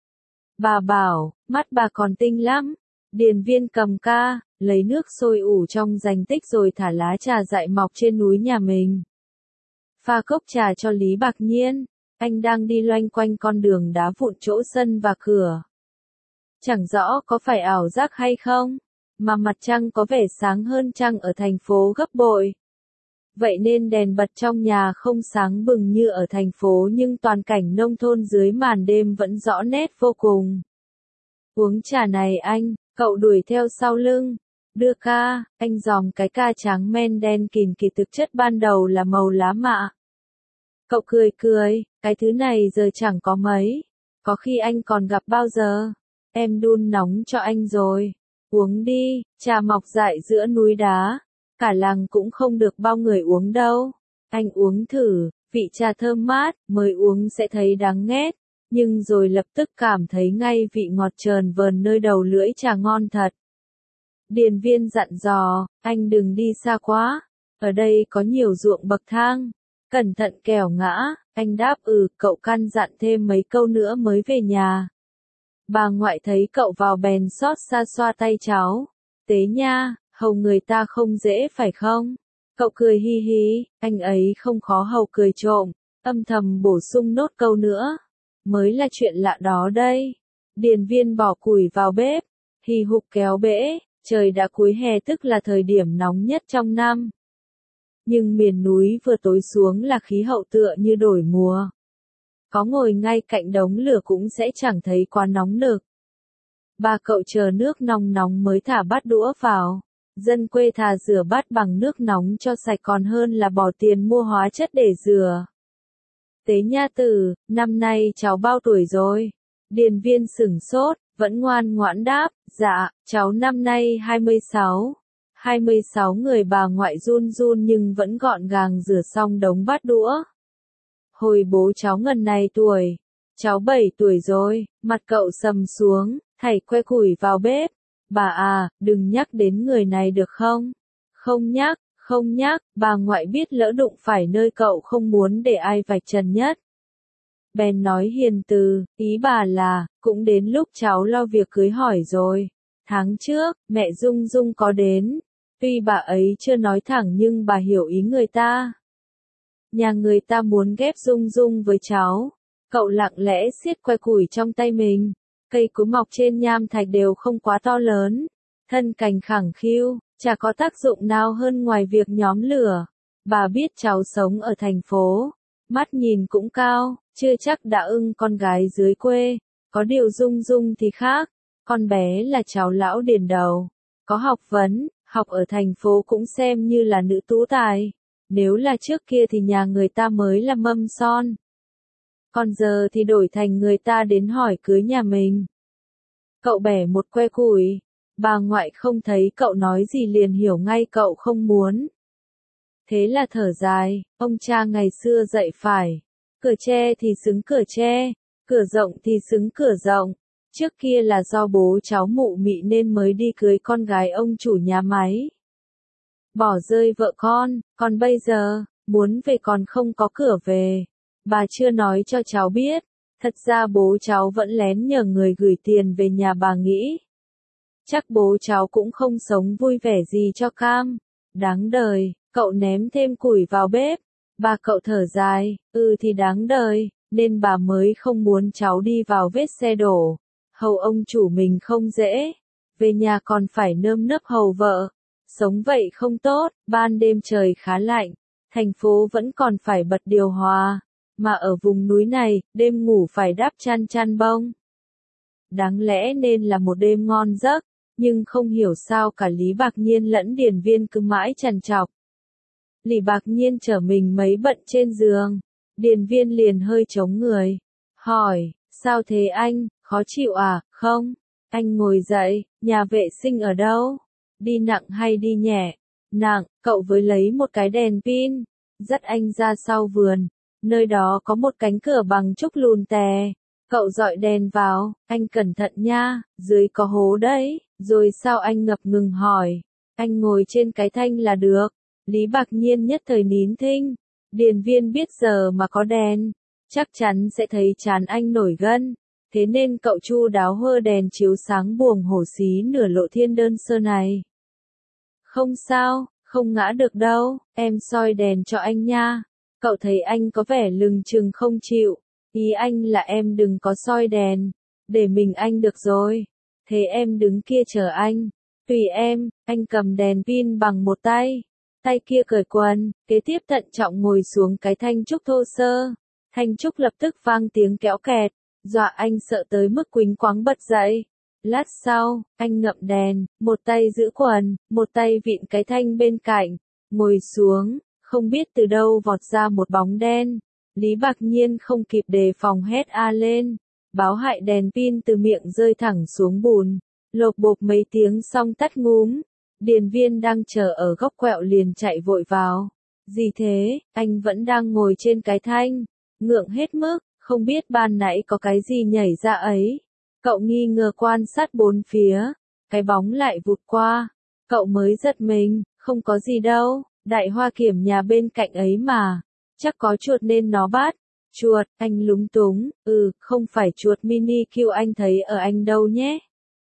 Bà bảo, mắt bà còn tinh lắm. Điền Viên cầm ca, lấy nước sôi ủ trong rành tích rồi thả lá trà dại mọc trên núi nhà mình. Pha cốc trà cho Lý Bạc Nhiên, anh đang đi loanh quanh con đường đá vụn chỗ sân và cửa. Chẳng rõ có phải ảo giác hay không, mà mặt trăng có vẻ sáng hơn trăng ở thành phố gấp bội. Vậy nên đèn bật trong nhà không sáng bừng như ở thành phố nhưng toàn cảnh nông thôn dưới màn đêm vẫn rõ nét vô cùng. Uống trà này anh, cậu đuổi theo sau lưng. Đưa ca, anh giòm cái ca trắng men đen kìn kịt thực chất ban đầu là màu lá mạ. Cậu cười cười, cái thứ này giờ chẳng có mấy. Có khi anh còn gặp bao giờ. Em đun nóng cho anh rồi. Uống đi, trà mọc dại giữa núi đá. Cả làng cũng không được bao người uống đâu. Anh uống thử, vị trà thơm mát, mới uống sẽ thấy đắng nghét. Nhưng rồi lập tức cảm thấy ngay vị ngọt trờn vờn nơi đầu lưỡi trà ngon thật. Điền Viên dặn dò, anh đừng đi xa quá. Ở đây có nhiều ruộng bậc thang. Cẩn thận kẻo ngã, anh đáp cậu căn dặn thêm mấy câu nữa mới về nhà. Bà ngoại thấy cậu vào bèn xót xa xoa tay cháu. Tế nha, hầu người ta không dễ phải không? Cậu cười hi hi, anh ấy không khó hầu cười trộm, âm thầm bổ sung nốt câu nữa. Mới là chuyện lạ đó đây. Điền Viên bỏ củi vào bếp, hì hục kéo bể, trời đã cuối hè tức là thời điểm nóng nhất trong năm. Nhưng miền núi vừa tối xuống là khí hậu tựa như đổi mùa. Có ngồi ngay cạnh đống lửa cũng sẽ chẳng thấy quá nóng nực. Bà cậu chờ nước nóng nóng mới thả bát đũa vào. Dân quê thà rửa bát bằng nước nóng cho sạch còn hơn là bỏ tiền mua hóa chất để rửa. Tế nha tử, năm nay cháu bao tuổi rồi? Điền Viên sửng sốt, vẫn ngoan ngoãn đáp, dạ, cháu năm nay 26. 26 người bà ngoại run run nhưng vẫn gọn gàng rửa xong đống bát đũa. Hồi bố cháu ngần này tuổi, cháu 7 tuổi rồi, mặt cậu sầm xuống, thảy que củi vào bếp. Bà à, đừng nhắc đến người này được không? Không nhắc, bà ngoại biết lỡ đụng phải nơi cậu không muốn để ai vạch trần nhất. Bèn nói hiền từ, ý bà là, cũng đến lúc cháu lo việc cưới hỏi rồi. Tháng trước, mẹ Dung Dung có đến. Tuy bà ấy chưa nói thẳng nhưng bà hiểu ý người ta. Nhà người ta muốn ghép Dung Dung với cháu. Cậu lặng lẽ siết que củi trong tay mình. Cây cối mọc trên nham thạch đều không quá to lớn. Thân cành khẳng khiu, chả có tác dụng nào hơn ngoài việc nhóm lửa. Bà biết cháu sống ở thành phố. Mắt nhìn cũng cao, chưa chắc đã ưng con gái dưới quê. Có điều Dung Dung thì khác. Con bé là cháu lão Điền đầu. Có học vấn, học ở thành phố cũng xem như là nữ tú tài. Nếu là trước kia thì nhà người ta mới là mâm son. Còn giờ thì đổi thành người ta đến hỏi cưới nhà mình. Cậu bẻ một que củi. Bà ngoại không thấy cậu nói gì liền hiểu ngay cậu không muốn. Thế là thở dài, ông cha ngày xưa dạy phải. Cửa tre thì xứng cửa tre, cửa rộng thì xứng cửa rộng. Trước kia là do bố cháu mụ mị nên mới đi cưới con gái ông chủ nhà máy. Bỏ rơi vợ con, còn bây giờ, muốn về còn không có cửa về. Bà chưa nói cho cháu biết, thật ra bố cháu vẫn lén nhờ người gửi tiền về nhà bà nghĩ. Chắc bố cháu cũng không sống vui vẻ gì cho cam. Đáng đời, cậu ném thêm củi vào bếp. Bà cậu thở dài, thì đáng đời, nên bà mới không muốn cháu đi vào vết xe đổ. Hầu ông chủ mình không dễ, về nhà còn phải nơm nớp hầu vợ. Sống vậy không tốt, ban đêm trời khá lạnh, thành phố vẫn còn phải bật điều hòa, mà ở vùng núi này, đêm ngủ phải đắp chăn bông. Đáng lẽ nên là một đêm ngon giấc, nhưng không hiểu sao cả Lý Bạc Nhiên lẫn Điền Viên cứ mãi trằn trọc. Lý Bạc Nhiên chở mình mấy bận trên giường, Điền Viên liền hơi chống người, hỏi, sao thế anh, khó chịu à, không? Anh ngồi dậy, nhà vệ sinh ở đâu? Đi nặng hay đi nhẹ? Nặng, cậu với lấy một cái đèn pin, dắt anh ra sau vườn. Nơi đó có một cánh cửa bằng trúc lùn tè. Cậu dọi đèn vào, anh cẩn thận nha, dưới có hố đấy. Rồi sao anh ngập ngừng hỏi. Anh ngồi trên cái thanh là được. Lý Bạc Nhiên nhất thời nín thinh. Điền Viên biết giờ mà có đèn, chắc chắn sẽ thấy trán anh nổi gân. Thế nên cậu chu đáo hơ đèn chiếu sáng buồng hổ xí nửa lộ thiên đơn sơ này. Không sao, không ngã được đâu, em soi đèn cho anh nha. Cậu thấy anh có vẻ lừng chừng không chịu. Ý anh là em đừng có soi đèn, để mình anh được rồi. Thế em đứng kia chờ anh. Tùy em, anh cầm đèn pin bằng một tay. Tay kia cởi quần, kế tiếp thận trọng ngồi xuống cái thanh trúc thô sơ. Thanh trúc lập tức vang tiếng kéo kẹt, dọa anh sợ tới mức quỳnh quáng bật dậy. Lát sau, anh ngậm đèn, một tay giữ quần, một tay vịn cái thanh bên cạnh, ngồi xuống, không biết từ đâu vọt ra một bóng đen. Lý Bạc Nhiên không kịp đề phòng hét a lên, báo hại đèn pin từ miệng rơi thẳng xuống bùn, lộp bộp mấy tiếng xong tắt ngúm. Điền Viên đang chờ ở góc quẹo liền chạy vội vào. Gì thế, anh vẫn đang ngồi trên cái thanh, ngượng hết mức, không biết ban nãy có cái gì nhảy ra ấy. Cậu nghi ngờ quan sát bốn phía, cái bóng lại vụt qua. Cậu mới giật mình, không có gì đâu, đại hoa kiểm nhà bên cạnh ấy mà. Chắc có chuột nên nó bắt. Chuột, anh lúng túng, không phải chuột mini Q anh thấy ở anh đâu nhé.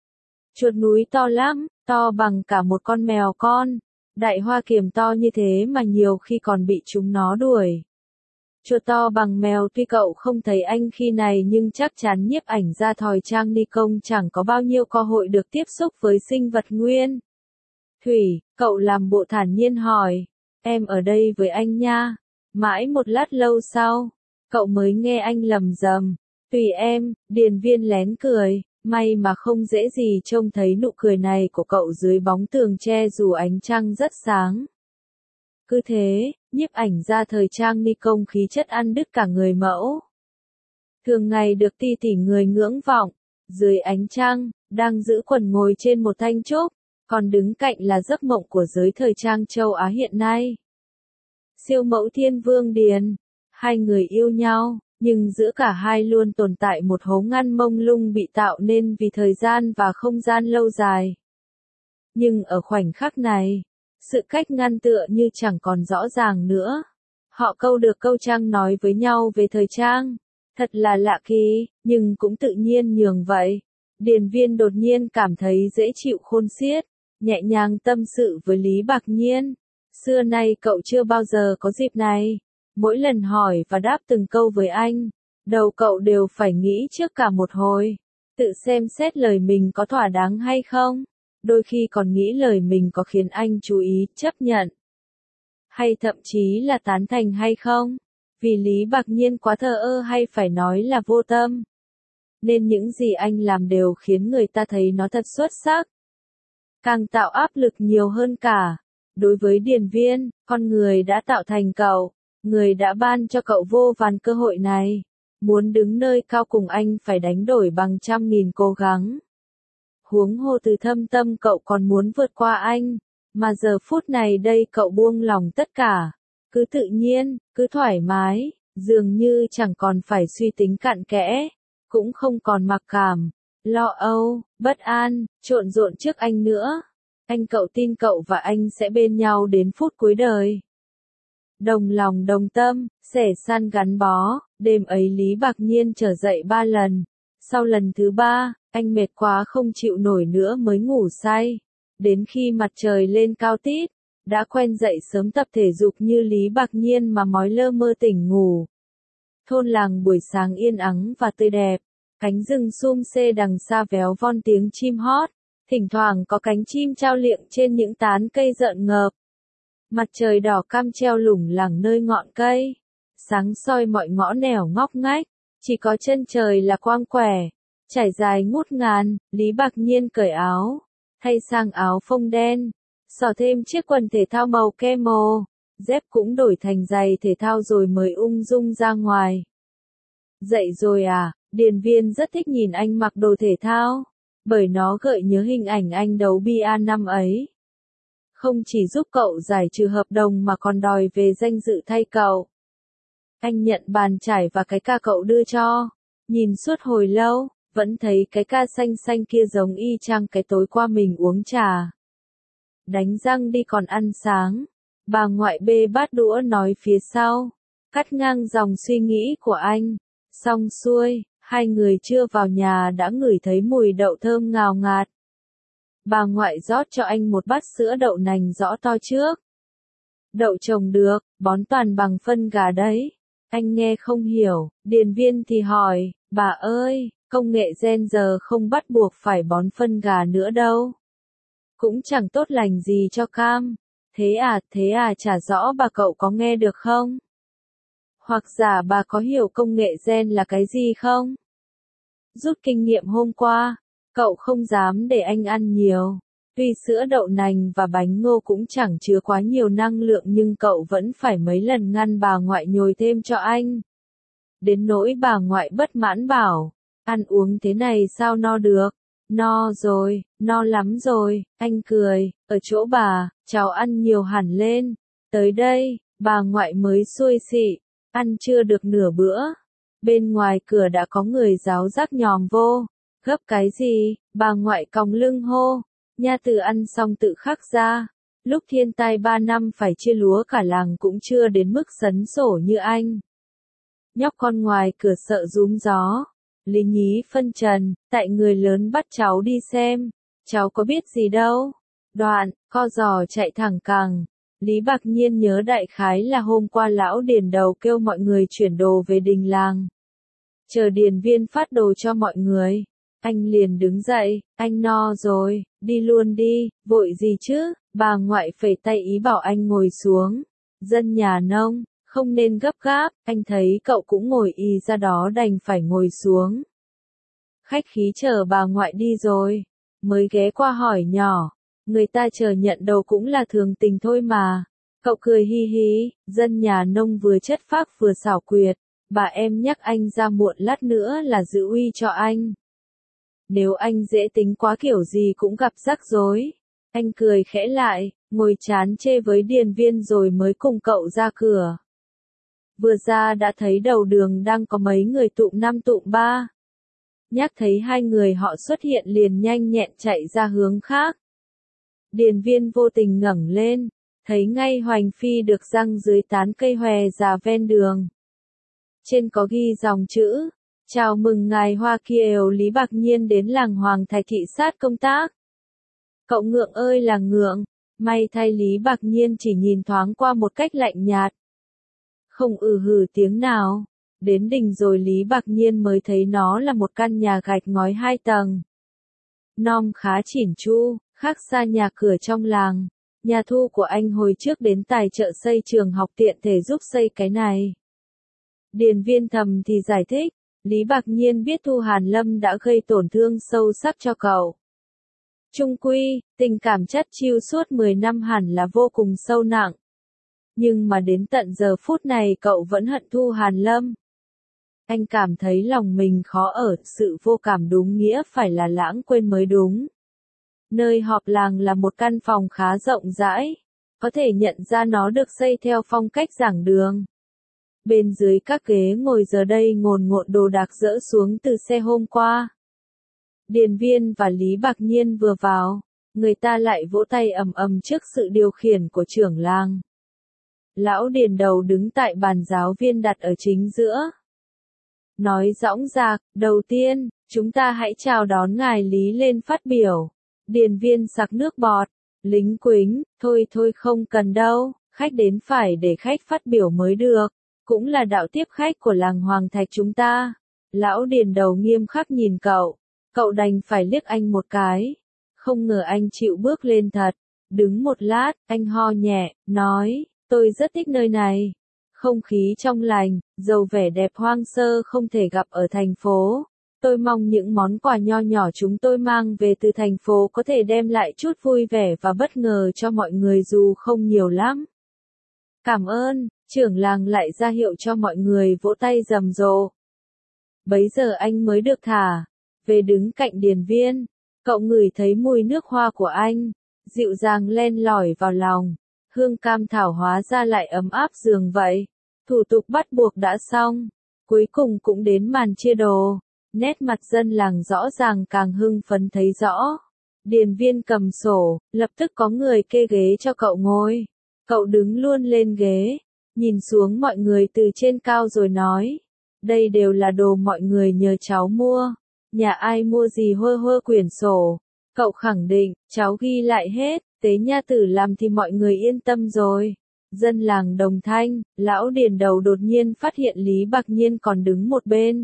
Chuột núi to lắm, to bằng cả một con mèo con. Đại hoa kiểm to như thế mà nhiều khi còn bị chúng nó đuổi. Chuột to bằng mèo tuy cậu không thấy anh khi này nhưng chắc chắn nhiếp ảnh gia thòi trang ni công chẳng có bao nhiêu cơ hội được tiếp xúc với sinh vật nguyên thủy. Cậu làm bộ thản nhiên hỏi, em ở đây với anh nha. Mãi một lát lâu sau, cậu mới nghe anh lầm rầm, tùy em. Điền Viên lén cười, may mà không dễ gì trông thấy nụ cười này của cậu dưới bóng tường tre dù ánh trăng rất sáng. Cứ thế, nhiếp ảnh gia thời trang ni công khí chất ăn đứt cả người mẫu. Thường ngày được ti tỉ người ngưỡng vọng, dưới ánh trăng, đang giữ quần ngồi trên một thanh trúc, còn đứng cạnh là giấc mộng của giới thời trang châu Á hiện nay. Siêu mẫu Thiên Vương Điền, hai người yêu nhau, nhưng giữa cả hai luôn tồn tại một hố ngăn mông lung bị tạo nên vì thời gian và không gian lâu dài. Nhưng ở khoảnh khắc này, sự cách ngăn tựa như chẳng còn rõ ràng nữa. Họ câu được câu trang nói với nhau về thời trang. Thật là lạ kỳ, nhưng cũng tự nhiên nhường vậy. Điền Viên đột nhiên cảm thấy dễ chịu khôn xiết, nhẹ nhàng tâm sự với Lý Bạc Nhiên. Xưa nay cậu chưa bao giờ có dịp này. Mỗi lần hỏi và đáp từng câu với anh, đầu cậu đều phải nghĩ trước cả một hồi. Tự xem xét lời mình có thỏa đáng hay không. Đôi khi còn nghĩ lời mình có khiến anh chú ý, chấp nhận, hay thậm chí là tán thành hay không. Vì Lý Bạc Nhiên quá thờ ơ hay phải nói là vô tâm. Nên những gì anh làm đều khiến người ta thấy nó thật xuất sắc. Càng tạo áp lực nhiều hơn cả. Đối với Điền Viên, con người đã tạo thành cậu, người đã ban cho cậu vô vàn cơ hội này. Muốn đứng nơi cao cùng anh phải đánh đổi bằng trăm nghìn cố gắng. Huống hồ từ thâm tâm cậu còn muốn vượt qua anh, mà giờ phút này đây cậu buông lòng tất cả, cứ tự nhiên, cứ thoải mái, dường như chẳng còn phải suy tính cặn kẽ, cũng không còn mặc cảm, lo âu, bất an, trộn rộn trước anh nữa. Cậu tin cậu và anh sẽ bên nhau đến phút cuối đời. Đồng lòng đồng tâm, sẻ san gắn bó. Đêm ấy Lý Bạc Nhiên trở dậy 3 lần. Sau lần thứ 3, anh mệt quá không chịu nổi nữa mới ngủ say. Đến khi mặt trời lên cao tít, đã quen dậy sớm tập thể dục như Lý Bạc Nhiên mà mói lơ mơ tỉnh ngủ. Thôn làng buổi sáng yên ắng và tươi đẹp. Cánh rừng sum xê đằng xa véo von tiếng chim hót. Thỉnh thoảng có cánh chim trao liệng trên những tán cây rợn ngợp. Mặt trời đỏ cam treo lủng lẳng nơi ngọn cây. Sáng soi mọi ngõ nẻo ngóc ngách. Chỉ có chân trời là quang quẻ. Trải dài ngút ngàn. Lý Bạc Nhiên cởi áo. Thay sang áo phông đen. Xỏ thêm chiếc quần thể thao màu camo. Dép cũng đổi thành giày thể thao rồi mới ung dung ra ngoài. Dậy rồi à? Điền Viên rất thích nhìn anh mặc đồ thể thao. bởi nó gợi nhớ hình ảnh anh đấu bia năm ấy. Không chỉ giúp cậu giải trừ hợp đồng mà còn đòi về danh dự thay cậu. Anh nhận bàn chải và cái ca cậu đưa cho. Nhìn suốt hồi lâu, vẫn thấy cái ca xanh xanh kia giống y chang cái tối qua mình uống trà. Đánh răng đi còn ăn sáng. Bà ngoại bê bát đũa nói phía sau. Cắt ngang dòng suy nghĩ của anh. Xong xuôi, hai người chưa vào nhà đã ngửi thấy mùi đậu thơm ngào ngạt. Bà ngoại rót cho anh một bát sữa đậu nành rõ to trước. Đậu trồng được, bón toàn bằng phân gà đấy. Anh nghe không hiểu, điền viên thì hỏi, bà ơi, công nghệ gen giờ không bắt buộc phải bón phân gà nữa đâu. Cũng chẳng tốt lành gì cho cam. Thế à chả rõ bà cậu có nghe được không? Hoặc giả bà có hiểu công nghệ gen là cái gì không? Rút kinh nghiệm hôm qua, cậu không dám để anh ăn nhiều. Tuy sữa đậu nành và bánh ngô cũng chẳng chứa quá nhiều năng lượng nhưng cậu vẫn phải mấy lần ngăn bà ngoại nhồi thêm cho anh. Đến nỗi bà ngoại bất mãn bảo, ăn uống thế này sao no được? No rồi, no lắm rồi, anh cười, ở chỗ bà, cháu ăn nhiều hẳn lên. Tới đây, bà ngoại mới xuôi xị, ăn chưa được nửa bữa. Bên ngoài cửa đã có người ráo rác nhòm vô. Gấp cái gì? Bà ngoại còng lưng hô. Nha từ ăn xong tự khắc ra. Lúc thiên tai 3 năm phải chia lúa cả làng cũng chưa đến mức sấn sổ như anh. Nhóc con ngoài cửa sợ rúm gió. Lý nhí phân trần, tại người lớn bắt cháu đi xem. Cháu có biết gì đâu. Đoạn, co giò chạy thẳng cẳng. Lý Bạc Nhiên nhớ đại khái là hôm qua lão điền đầu kêu mọi người chuyển đồ về đình làng. Chờ điền viên phát đồ cho mọi người. Anh liền đứng dậy, anh no rồi, đi luôn đi, vội gì chứ, bà ngoại phẩy tay ý bảo anh ngồi xuống. Dân nhà nông, không nên gấp gáp, anh thấy cậu cũng ngồi y ra đó đành phải ngồi xuống. Khách khí chờ bà ngoại đi rồi, mới ghé qua hỏi nhỏ, người ta chờ nhận đồ cũng là thường tình thôi mà. Cậu cười hi hi, dân nhà nông vừa chất phác vừa xảo quyệt, bà em nhắc anh ra muộn lát nữa là giữ uy cho anh. Nếu anh dễ tính quá kiểu gì cũng gặp rắc rối. Anh cười khẽ lại, ngồi chán chê với điền viên rồi mới cùng cậu ra cửa. Vừa ra đã thấy đầu đường đang có mấy người tụm năm tụm ba. Nhắc thấy hai người họ xuất hiện liền nhanh nhẹn chạy ra hướng khác. Điền viên vô tình ngẩng lên, thấy ngay Hoành Phi được giăng dưới tán cây hòe già ven đường. Trên có ghi dòng chữ, chào mừng ngài Hoa Kiều Lý Bạc Nhiên đến làng Hoàng Thạch thị sát công tác. Cậu ngượng ơi là ngượng, may thay Lý Bạc Nhiên chỉ nhìn thoáng qua một cách lạnh nhạt. Không hừ tiếng nào, đến đỉnh rồi Lý Bạc Nhiên mới thấy nó là một căn nhà gạch ngói 2 tầng. Nom khá chỉn chu, khác xa nhà cửa trong làng. Nhà thu của anh hồi trước đến tài trợ xây trường học tiện thể giúp xây cái này. Điền viên thầm thì giải thích, Lý Bạc Nhiên biết Thu Hàn Lâm đã gây tổn thương sâu sắc cho cậu. Chung quy, tình cảm chất chiêu suốt 10 năm hẳn là vô cùng sâu nặng. Nhưng mà đến tận giờ phút này cậu vẫn hận Thu Hàn Lâm. Anh cảm thấy lòng mình khó ở, sự vô cảm đúng nghĩa phải là lãng quên mới đúng. Nơi họp làng là một căn phòng khá rộng rãi, có thể nhận ra nó được xây theo phong cách giảng đường. Bên dưới các ghế ngồi giờ đây ngồn ngộn đồ đạc dỡ xuống từ xe hôm qua. Điền viên và Lý Bạc Nhiên vừa vào, người ta lại vỗ tay ầm ầm trước sự điều khiển của trưởng làng. Lão Điền đầu đứng tại bàn giáo viên đặt ở chính giữa. Nói dõng dạc, đầu tiên, chúng ta hãy chào đón ngài Lý lên phát biểu. Điền viên sặc nước bọt, lính quính, thôi không cần đâu, khách đến phải để khách phát biểu mới được, cũng là đạo tiếp khách của làng Hoàng Thạch chúng ta. Lão Điền đầu nghiêm khắc nhìn cậu đành phải liếc anh một cái. Không ngờ anh chịu bước lên thật, đứng một lát, anh ho nhẹ, nói, tôi rất thích nơi này. Không khí trong lành, giàu vẻ đẹp hoang sơ không thể gặp ở thành phố. Tôi mong những món quà nho nhỏ chúng tôi mang về từ thành phố có thể đem lại chút vui vẻ và bất ngờ cho mọi người dù không nhiều lắm. Cảm ơn, trưởng làng lại ra hiệu cho mọi người vỗ tay rầm rộ. Bấy giờ anh mới được thả về đứng cạnh điền viên. Cậu ngửi thấy mùi nước hoa của anh, dịu dàng len lỏi vào lòng, hương cam thảo hóa ra lại ấm áp giường vậy. Thủ tục bắt buộc đã xong, cuối cùng cũng đến màn chia đồ, nét mặt dân làng rõ ràng càng hưng phấn thấy rõ. Điền Viên cầm sổ, lập tức có người kê ghế cho cậu ngồi. Cậu đứng luôn lên ghế, nhìn xuống mọi người từ trên cao rồi nói, đây đều là đồ mọi người nhờ cháu mua. Nhà ai mua gì hơ hơ quyển sổ. Cậu khẳng định, cháu ghi lại hết, tế nha tử làm thì mọi người yên tâm rồi. Dân làng đồng thanh, lão Điền đầu đột nhiên phát hiện Lý Bạc Nhiên còn đứng một bên.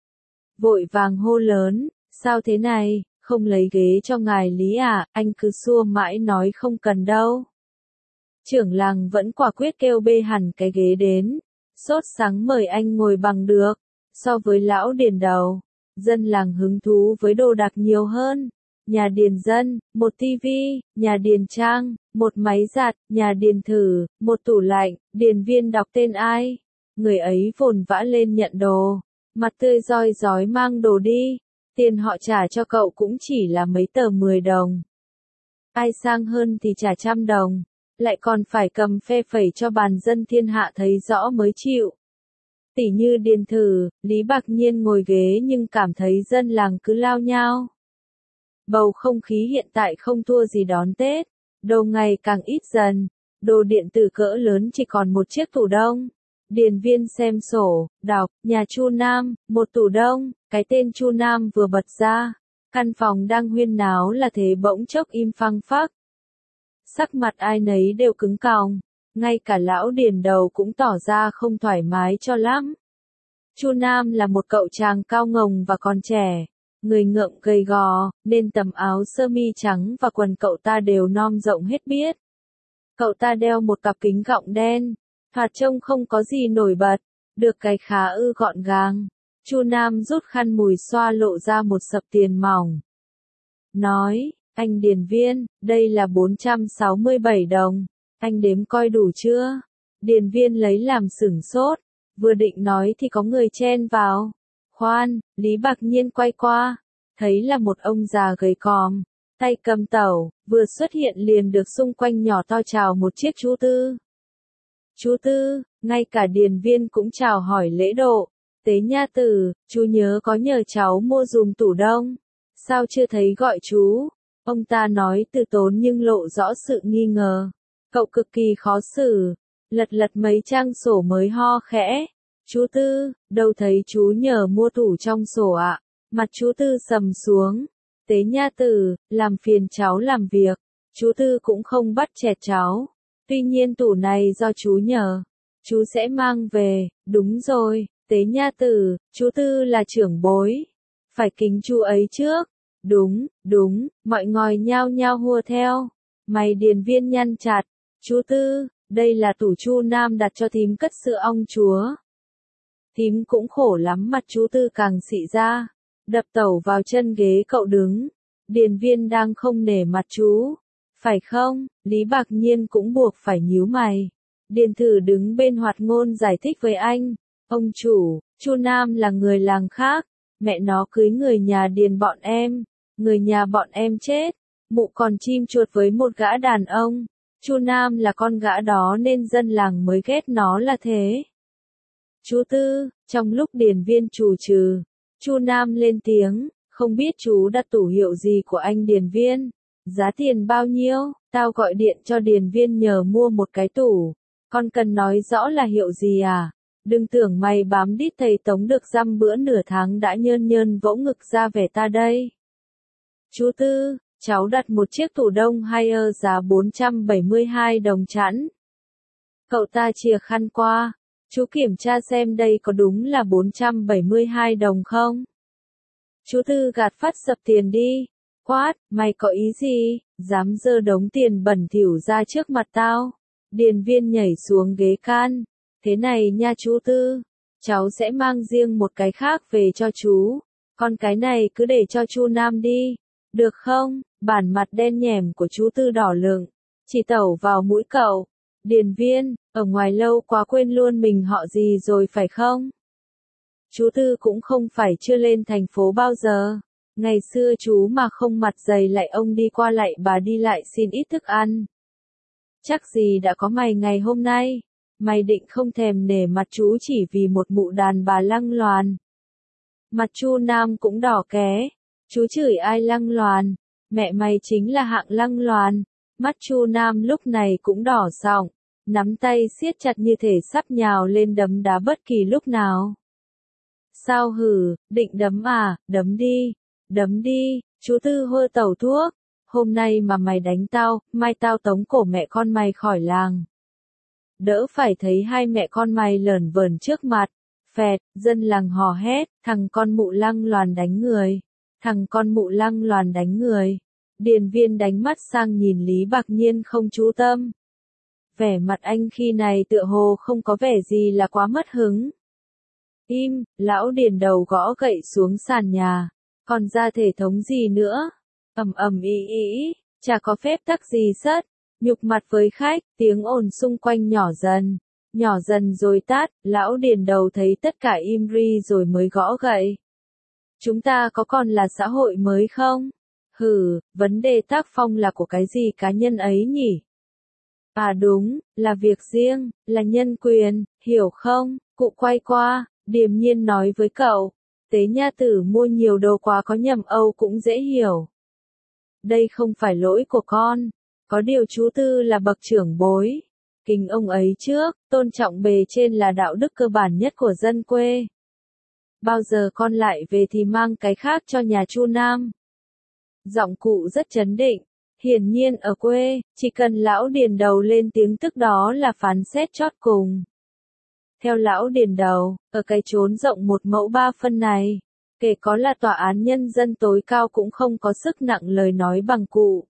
Vội vàng hô lớn, sao thế này, không lấy ghế cho ngài Lý à, anh cứ xua mãi nói không cần đâu. Trưởng làng vẫn quả quyết kêu bê hẳn cái ghế đến, sốt sáng mời anh ngồi bằng được. So với lão Điền đầu, dân làng hứng thú với đồ đạc nhiều hơn. Nhà Điền dân, một tivi, nhà Điền trang, một máy giặt, nhà Điền thử, một tủ lạnh. Điền Viên đọc tên ai? Người ấy vồn vã lên nhận đồ, mặt tươi roi rói mang đồ đi. Tiền họ trả cho cậu cũng chỉ là mấy tờ 10 đồng. Ai sang hơn thì trả 100 đồng, lại còn phải cầm phe phẩy cho bàn dân thiên hạ thấy rõ mới chịu. Tỉ như Điền thử, Lý Bạc Nhiên ngồi ghế nhưng cảm thấy dân làng cứ lao nhao. Bầu không khí hiện tại không thua gì đón Tết, đồ ngày càng ít dần, đồ điện tử cỡ lớn chỉ còn một chiếc tủ đông. Điền Viên xem sổ, đọc, nhà Chu Nam, một tủ đông, cái tên Chu Nam vừa bật ra. Căn phòng đang huyên náo là thế bỗng chốc im phăng phắc. Sắc mặt ai nấy đều cứng còng, ngay cả lão Điền đầu cũng tỏ ra không thoải mái cho lắm. Chu Nam là một cậu chàng cao ngồng và còn trẻ, người ngợm gầy gò, nên tầm áo sơ mi trắng và quần cậu ta đều non rộng hết biết. Cậu ta đeo một cặp kính gọng đen, thoạt trông không có gì nổi bật, được cái khá gọn gàng. Chu Nam rút khăn mùi xoa lộ ra một sập tiền mỏng. Nói, anh Điền Viên, đây là 467 đồng, anh đếm coi đủ chưa? Điền Viên lấy làm sửng sốt, vừa định nói thì có người chen vào. Khoan, Lý Bạc Nhiên quay qua, thấy là một ông già gầy còm, tay cầm tẩu, vừa xuất hiện liền được xung quanh nhỏ to chào một chiếc chú Tư. Chú Tư, ngay cả Điền Viên cũng chào hỏi lễ độ. Tế nha tử, chú nhớ có nhờ cháu mua dùm tủ đông. Sao chưa thấy gọi chú? Ông ta nói từ tốn nhưng lộ rõ sự nghi ngờ. Cậu cực kỳ khó xử, lật lật mấy trang sổ mới ho khẽ. Chú Tư, đâu thấy chú nhờ mua tủ trong sổ ạ. Mặt chú Tư sầm xuống. Tế nha tử, làm phiền cháu làm việc. Chú Tư cũng không bắt chẹt cháu. Tuy nhiên tủ này do chú nhờ, chú sẽ mang về. Đúng rồi, Tế nha tử, chú Tư là trưởng bối, phải kính chú ấy trước. Đúng, đúng, mọi ngòi nhao nhao hùa theo. Mày Điền Viên nhăn chặt. Chú Tư, đây là tủ Chu Nam đặt cho thím cất sữa ong chúa. Thím cũng khổ lắm, mặt chú Tư càng xị ra, đập tẩu vào chân ghế cậu đứng. Điền Viên đang không nể mặt chú, phải không? Lý Bạc Nhiên cũng buộc phải nhíu mày. Điền thử đứng bên Hoạt Ngôn giải thích với anh. Ông chủ, Chu Nam là người làng khác, mẹ nó cưới người nhà Điền bọn em, người nhà bọn em chết, mụ còn chim chuột với một gã đàn ông. Chu Nam là con gã đó nên dân làng mới ghét nó là thế. Chú Tư, trong lúc Điền Viên trù trừ, Chu Nam lên tiếng, không biết chú đặt tủ hiệu gì của anh Điền Viên, giá tiền bao nhiêu, tao gọi điện cho Điền Viên nhờ mua một cái tủ, con cần nói rõ là hiệu gì à? Đừng tưởng mày bám đít thầy Tống được dăm bữa nửa tháng đã nhơn nhơn vỗ ngực ra vẻ ta đây. Chú Tư, cháu đặt một chiếc tủ đông Haier giá 472 đồng chẵn. Cậu ta chìa khăn qua, chú kiểm tra xem đây có đúng là 472 đồng không? Chú Tư gạt phát sập tiền đi. Quát, mày có ý gì, dám giơ đống tiền bẩn thỉu ra trước mặt tao? Điền Viên nhảy xuống ghế can. Thế này nha chú Tư, cháu sẽ mang riêng một cái khác về cho chú, còn cái này cứ để cho Chu Nam đi, được không? Bản mặt đen nhẻm của chú Tư đỏ lựng, chỉ tẩu vào mũi cậu. Điền Viên, ở ngoài lâu quá quên luôn mình họ gì rồi phải không? Chú Tư cũng không phải chưa lên thành phố bao giờ, Ngày xưa chú mà không mặt dày lại ông đi qua lại bà đi lại xin ít thức ăn. Chắc gì đã có mày ngày hôm nay, mày định không thèm nể mặt chú chỉ vì một mụ đàn bà lăng loàn. Mặt Chu Nam cũng đỏ ké, chú chửi ai lăng loàn, mẹ mày chính là hạng lăng loàn. Mắt Chu Nam lúc này cũng đỏ sọng, nắm tay siết chặt như thể sắp nhào lên đấm đá bất kỳ lúc nào. Sao hử, định đấm à, đấm đi, chú Tư hơ tẩu thuốc, hôm nay mà mày đánh tao, mai tao tống cổ mẹ con mày khỏi làng. Đỡ phải thấy hai mẹ con mày lởn vởn trước mặt, phẹt, dân làng hò hét, thằng con mụ lăng loàn đánh người, thằng con mụ lăng loàn đánh người. Điền Viên đánh mắt sang nhìn Lý Bạc Nhiên không chú tâm. Vẻ mặt anh khi này tựa hồ không có vẻ gì là quá mất hứng. Im, lão Điền đầu gõ gậy xuống sàn nhà, còn ra thể thống gì nữa? Ầm ý, chả có phép tắc gì sất, nhục mặt với khách, tiếng ồn xung quanh nhỏ dần rồi tát, lão Điền đầu thấy tất cả im ri rồi mới gõ gậy. Chúng ta có còn là xã hội mới không? Hừ, vấn đề tác phong là của cái gì cá nhân ấy nhỉ? À đúng, là việc riêng, là nhân quyền, hiểu không? Cụ quay qua, điềm nhiên nói với cậu, Tế Nha Tử mua nhiều đồ quá có nhầm Âu cũng dễ hiểu. Đây không phải lỗi của con, có điều chú Tư là bậc trưởng bối. Kính ông ấy trước, tôn trọng bề trên là đạo đức cơ bản nhất của dân quê. Bao giờ con lại về thì mang cái khác cho nhà Chu Nam. Giọng cụ rất trấn định, hiển nhiên ở quê, chỉ cần lão Điền đầu lên tiếng tức đó là phán xét chót cùng. Theo lão Điền đầu, ở cái chốn rộng 1 mẫu 3 phân này, kể có là tòa án nhân dân tối cao cũng không có sức nặng lời nói bằng cụ.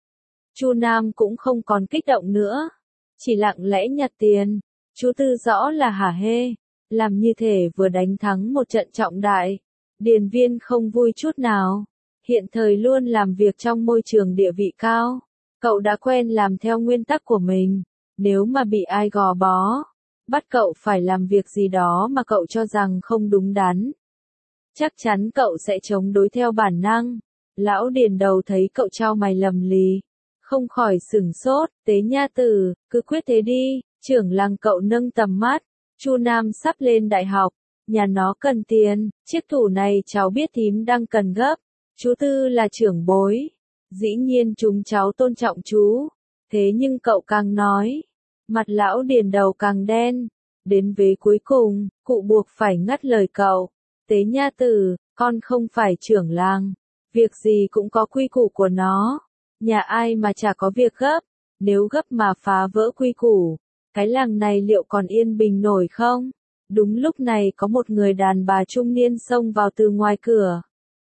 Chu Nam cũng không còn kích động nữa, chỉ lặng lẽ nhặt tiền. Chú Tư rõ là hả hê, làm như thể vừa đánh thắng một trận trọng đại. Điền Viên không vui chút nào. Hiện thời luôn làm việc trong môi trường địa vị cao, cậu đã quen làm theo nguyên tắc của mình. Nếu mà bị ai gò bó, bắt cậu phải làm việc gì đó mà cậu cho rằng không đúng đắn, chắc chắn cậu sẽ chống đối theo bản năng. Lão Điền đầu thấy cậu trao mày lầm lì, không khỏi sửng sốt. Tế Nha Tử, cứ quyết thế đi. Trưởng làng cậu nâng tầm mắt, Chu Nam sắp lên đại học, nhà nó cần tiền, chiếc tủ này cháu biết thím đang cần gấp. Chú Tư là trưởng bối, dĩ nhiên chúng cháu tôn trọng chú. Thế nhưng cậu càng nói, mặt lão Điền đầu càng đen. Đến vế cuối cùng, cụ buộc phải ngắt lời cậu. Tế Nha Tử, con không phải trưởng làng, việc gì cũng có quy củ của nó. Nhà ai mà chả có việc gấp, nếu gấp mà phá vỡ quy củ, cái làng này liệu còn yên bình nổi không? Đúng lúc này có một người đàn bà trung niên xông vào từ ngoài cửa.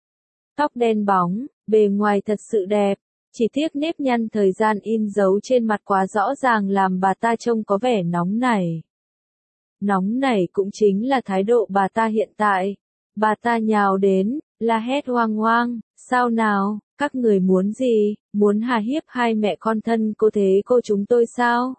Tóc đen bóng, bề ngoài thật sự đẹp, chỉ tiếc nếp nhăn thời gian in dấu trên mặt quá rõ ràng làm bà ta trông có vẻ nóng nảy. Nóng nảy cũng chính là thái độ bà ta hiện tại. Bà ta nhào đến, la hét hoang hoang, sao nào, các người muốn gì, muốn hà hiếp hai mẹ con thân cô thế cô chúng tôi sao?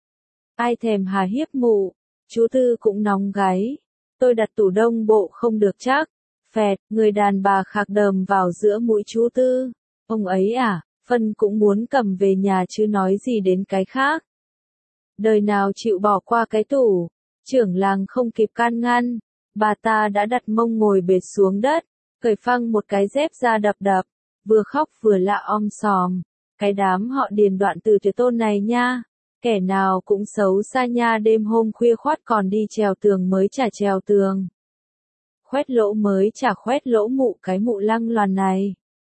Ai thèm hà hiếp mụ, chú Tư cũng nóng gáy, tôi đặt tủ đông bộ không được chắc. Phẹt, người đàn bà khạc đờm vào giữa mũi chú Tư. Ông ấy à, phân cũng muốn cầm về nhà chứ nói gì đến cái khác. Đời nào chịu bỏ qua cái tủ, trưởng làng không kịp can ngăn, bà ta đã đặt mông ngồi bệt xuống đất, cởi phăng một cái dép ra đập đập, vừa khóc vừa lạ om sòm. Cái đám họ Điền đoạn từ tuyệt tôn này nha, kẻ nào cũng xấu xa nha, đêm hôm khuya khoắt còn đi trèo tường mới chả trèo tường. Khoét lỗ mới chả khoét lỗ mụ cái mụ lăng loàn này.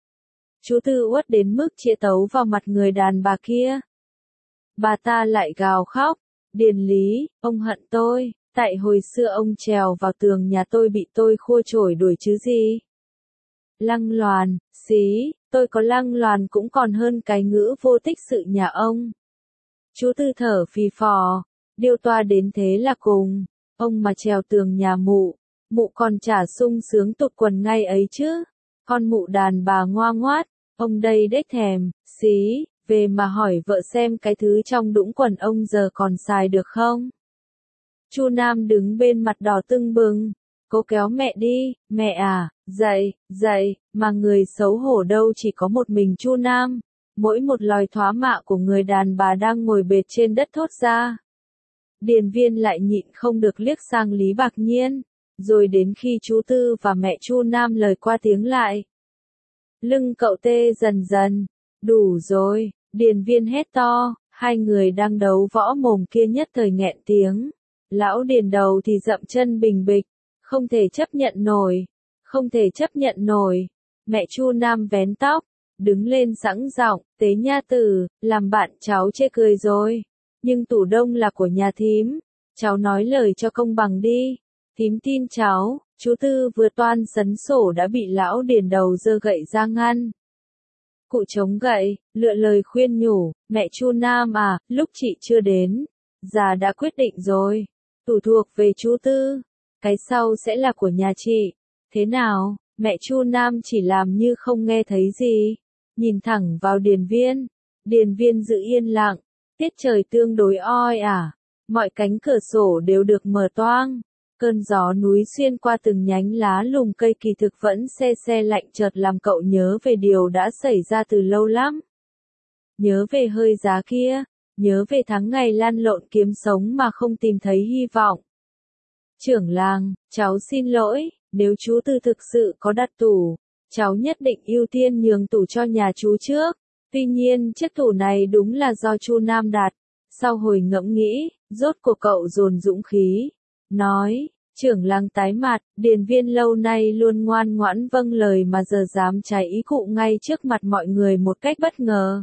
Chú Tư uất đến mức chĩa tấu vào mặt người đàn bà kia. Bà ta lại gào khóc, Điền Lý, ông hận tôi, tại hồi xưa ông trèo vào tường nhà tôi bị tôi khua chổi đuổi chứ gì. Lăng loàn, xí, tôi có lăng loàn cũng còn hơn cái ngữ vô tích sự nhà ông. Chú Tư thở phì phò, điêu toa đến thế là cùng, ông mà trèo tường nhà mụ còn chả sung sướng tụt quần ngay ấy chứ. Con mụ đàn bà ngoa ngoát, ông đây đếch thèm, xí, về mà hỏi vợ xem cái thứ trong đũng quần ông giờ còn xài được không. Chu Nam đứng bên mặt đỏ tưng bừng, Cô kéo mẹ đi, mẹ à, dậy, dậy, mà người xấu hổ đâu chỉ có một mình Chu Nam, mỗi một lời thoá mạ của người đàn bà đang ngồi bệt trên đất thốt ra. Điền Viên lại nhịn không được liếc sang Lý Bạc Nhiên, rồi đến khi chú Tư và mẹ Chu Nam lời qua tiếng lại. Lưng cậu tê dần dần, đủ rồi, Điền Viên hét to, hai người đang đấu võ mồm kia nhất thời nghẹn tiếng. Lão Điền đầu thì dậm chân bình bịch, không thể chấp nhận nổi, không thể chấp nhận nổi. Mẹ Chu Nam vén tóc, đứng lên sẵn giọng, Tế Nha Tử, làm bạn cháu chê cười rồi. Nhưng tủ đông là của nhà thím, cháu nói lời cho công bằng đi. Thím tin cháu, chú Tư vừa toan sấn sổ đã bị lão Điền đầu giơ gậy ra ngăn. Cụ chống gậy, lựa lời khuyên nhủ, mẹ Chu Nam à, lúc chị chưa đến, già đã quyết định rồi. Tủ thuộc về chú Tư, cái sau sẽ là của nhà chị. Thế nào, mẹ Chu Nam chỉ làm như không nghe thấy gì, nhìn thẳng vào Điền Viên. Điền Viên giữ yên lặng, tiết trời tương đối oi ả, mọi cánh cửa sổ đều được mở toang. Cơn gió núi xuyên qua từng nhánh lá lùm cây kỳ thực vẫn se se lạnh chợt làm cậu nhớ về điều đã xảy ra từ lâu lắm. Nhớ về hơi giá kia, nhớ về tháng ngày lăn lộn kiếm sống mà không tìm thấy hy vọng. Trưởng làng, cháu xin lỗi, nếu chú Tư thực sự có đặt tủ, cháu nhất định ưu tiên nhường tủ cho nhà chú trước. Tuy nhiên chiếc tủ này đúng là do Chu Nam đặt. Sau hồi ngẫm nghĩ, rốt cuộc cậu dồn dũng khí, nói, trưởng làng tái mặt, Điền Viên lâu nay luôn ngoan ngoãn vâng lời mà giờ dám trái ý cụ ngay trước mặt mọi người một cách bất ngờ.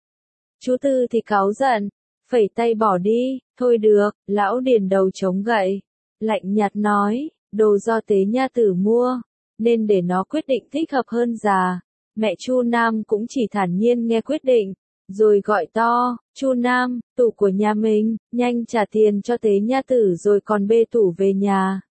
Chú Tư thì cáu giận, phẩy tay bỏ đi, thôi được, lão Điền đầu chống gậy, lạnh nhạt nói, đồ do Tế Nha Tử mua, nên để nó quyết định thích hợp hơn già. Mẹ Chu Nam cũng chỉ thản nhiên nghe quyết định, rồi gọi to, Chu Nam, tủ của nhà mình, nhanh trả tiền cho Tế Nha Tử rồi còn bê tủ về nhà.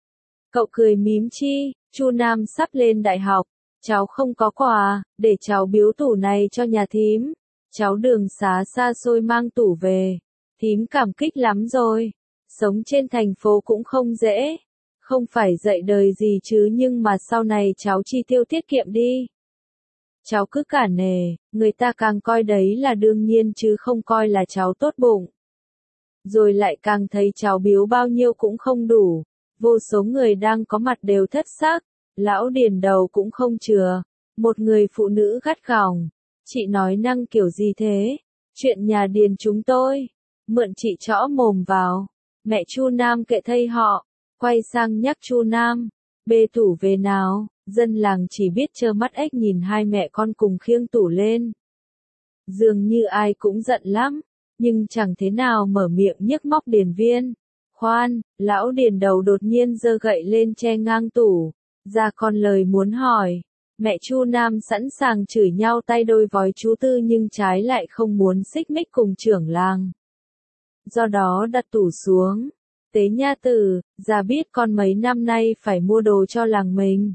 Cậu cười mím chi, Chu Nam sắp lên đại học, cháu không có quà, để cháu biếu tủ này cho nhà thím. Cháu đường xá xa xôi mang tủ về, thím cảm kích lắm rồi. Sống trên thành phố cũng không dễ, không phải dạy đời gì chứ nhưng mà sau này cháu chi tiêu tiết kiệm đi. Cháu cứ cả nể, người ta càng coi đấy là đương nhiên chứ không coi là cháu tốt bụng. Rồi lại càng thấy cháu biếu bao nhiêu cũng không đủ, vô số người đang có mặt đều thất sắc, lão Điền đầu cũng không chừa. Một người phụ nữ gắt gỏng, chị nói năng kiểu gì thế, chuyện nhà Điền chúng tôi, mượn chị chõ mồm vào. Mẹ Chu Nam kệ thây họ, quay sang nhắc Chu Nam, bê tủ về nào. Dân làng chỉ biết trơ mắt ếch nhìn hai mẹ con cùng khiêng tủ lên. Dường như ai cũng giận lắm, nhưng chẳng thế nào mở miệng nhức móc Điền Viên. Khoan, lão Điền đầu đột nhiên giơ gậy lên che ngang tủ, ra con lời muốn hỏi. Mẹ Chu Nam sẵn sàng chửi nhau tay đôi vói chú Tư nhưng trái lại không muốn xích mích cùng trưởng làng. Do đó đặt tủ xuống. Tế Nha Tử, già biết con mấy năm nay phải mua đồ cho làng mình.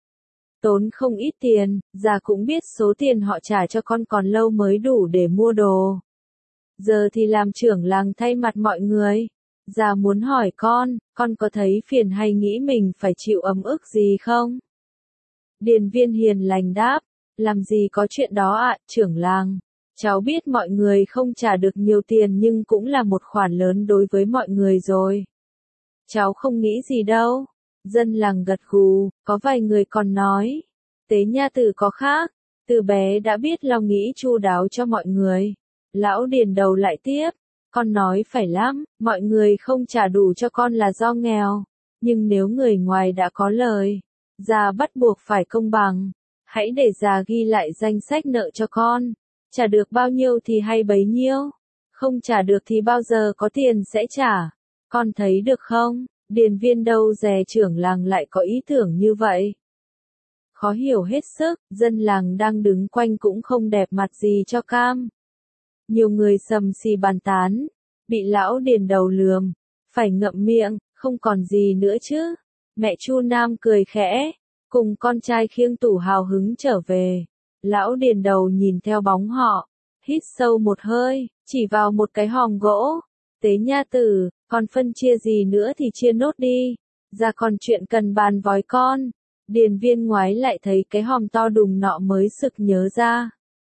Tốn không ít tiền, già cũng biết số tiền họ trả cho con còn lâu mới đủ để mua đồ. Giờ thì làm trưởng làng thay mặt mọi người. Già muốn hỏi con có thấy phiền hay nghĩ mình phải chịu ấm ức gì không? Điền Viên hiền lành đáp, làm gì có chuyện đó ạ, trưởng làng. Cháu biết mọi người không trả được nhiều tiền nhưng cũng là một khoản lớn đối với mọi người rồi. Cháu không nghĩ gì đâu. Dân làng gật gù, có vài người còn nói, Tế Nha Tử có khác, từ bé đã biết lo nghĩ chu đáo cho mọi người. Lão Điền đầu lại tiếp, con nói phải lắm, mọi người không trả đủ cho con là do nghèo, nhưng nếu người ngoài đã có lời, già bắt buộc phải công bằng. Hãy để già ghi lại danh sách nợ cho con, trả được bao nhiêu thì hay bấy nhiêu, không trả được thì bao giờ có tiền sẽ trả. Con thấy được không? Điền Viên đâu dè trưởng làng lại có ý tưởng như vậy. Khó hiểu hết sức, dân làng đang đứng quanh cũng không đẹp mặt gì cho cam. Nhiều người sầm xì bàn tán, bị lão Điền đầu lườm, phải ngậm miệng, không còn gì nữa chứ. Mẹ Chu Nam cười khẽ, cùng con trai khiêng tủ hào hứng trở về. Lão Điền đầu nhìn theo bóng họ, hít sâu một hơi, chỉ vào một cái hòm gỗ. Tế Nha Tử, còn phân chia gì nữa thì chia nốt đi. ra còn chuyện cần bàn vói con. Điền Viên ngoái lại thấy cái hòm to đùng nọ mới sực nhớ ra.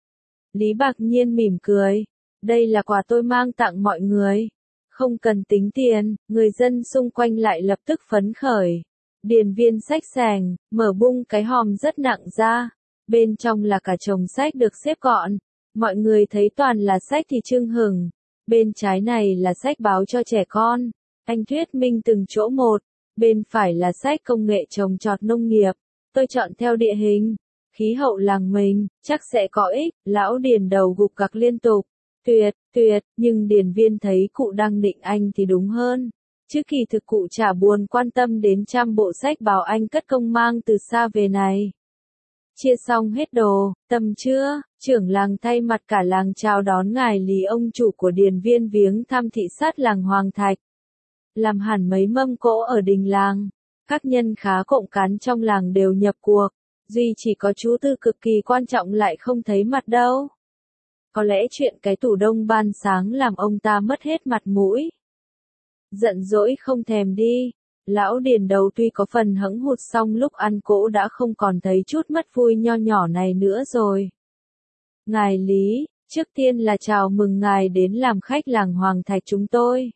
Lý Bạc Nhiên mỉm cười. Đây là quà tôi mang tặng mọi người. Không cần tính tiền, người dân xung quanh lại lập tức phấn khởi. Điền Viên xách xèng, mở bung cái hòm rất nặng ra. Bên trong là cả chồng sách được xếp gọn. Mọi người thấy toàn là sách thì chưng hửng. Bên trái này là sách báo cho trẻ con. Anh thuyết minh từng chỗ một. Bên phải là sách công nghệ trồng trọt nông nghiệp. Tôi chọn theo địa hình, khí hậu làng mình, chắc sẽ có ích. Lão Điền đầu gục gặc liên tục. Tuyệt, tuyệt, nhưng Điền Viên thấy cụ đang nịnh anh thì đúng hơn. Chứ kỳ thực cụ chả buồn quan tâm đến trăm bộ sách báo anh cất công mang từ xa về này. Chia xong hết đồ, tầm trưa, trưởng làng thay mặt cả làng chào đón ngài Lý ông chủ của Điền Viên viếng thăm thị sát làng Hoàng Thạch. Làm hẳn mấy mâm cỗ ở đình làng. Các nhân khá cộng cán trong làng đều nhập cuộc. Duy chỉ có chú Tư cực kỳ quan trọng lại không thấy mặt đâu. Có lẽ chuyện cái tủ đông ban sáng làm ông ta mất hết mặt mũi. Giận dỗi không thèm đi. Lão Điền đầu tuy có phần hẫng hụt xong lúc ăn cỗ đã không còn thấy chút mất vui nho nhỏ này nữa rồi. Ngài Lý, trước tiên là chào mừng ngài đến làm khách làng Hoàng Thạch chúng tôi.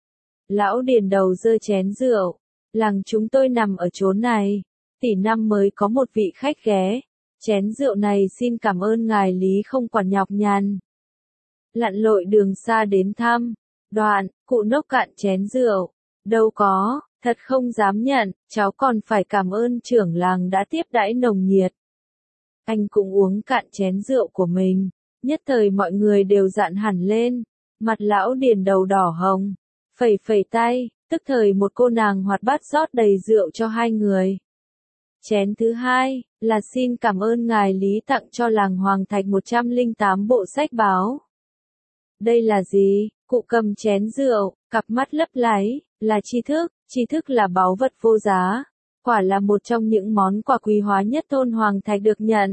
Lão Điền đầu giơ chén rượu. Làng chúng tôi nằm ở chốn này. Tỷ năm mới có một vị khách ghé. Chén rượu này xin cảm ơn ngài Lý không quản nhọc nhằn. Lặn lội đường xa đến thăm. Đoạn, cụ nốc cạn chén rượu. Đâu có, thật không dám nhận, cháu còn phải cảm ơn trưởng làng đã tiếp đãi nồng nhiệt. Anh cũng uống cạn chén rượu của mình. Nhất thời mọi người đều dạn hẳn lên. Mặt lão Điền đầu đỏ hồng. Phẩy phẩy tay, tức thời một cô nàng hoạt bát rót đầy rượu cho hai người. Chén thứ hai, là xin cảm ơn ngài Lý tặng cho làng Hoàng Thạch 108 bộ sách báo. Đây là gì? Cụ cầm chén rượu, cặp mắt lấp láy, là tri thức là báu vật vô giá. Quả là một trong những món quà quý hóa nhất thôn Hoàng Thạch được nhận.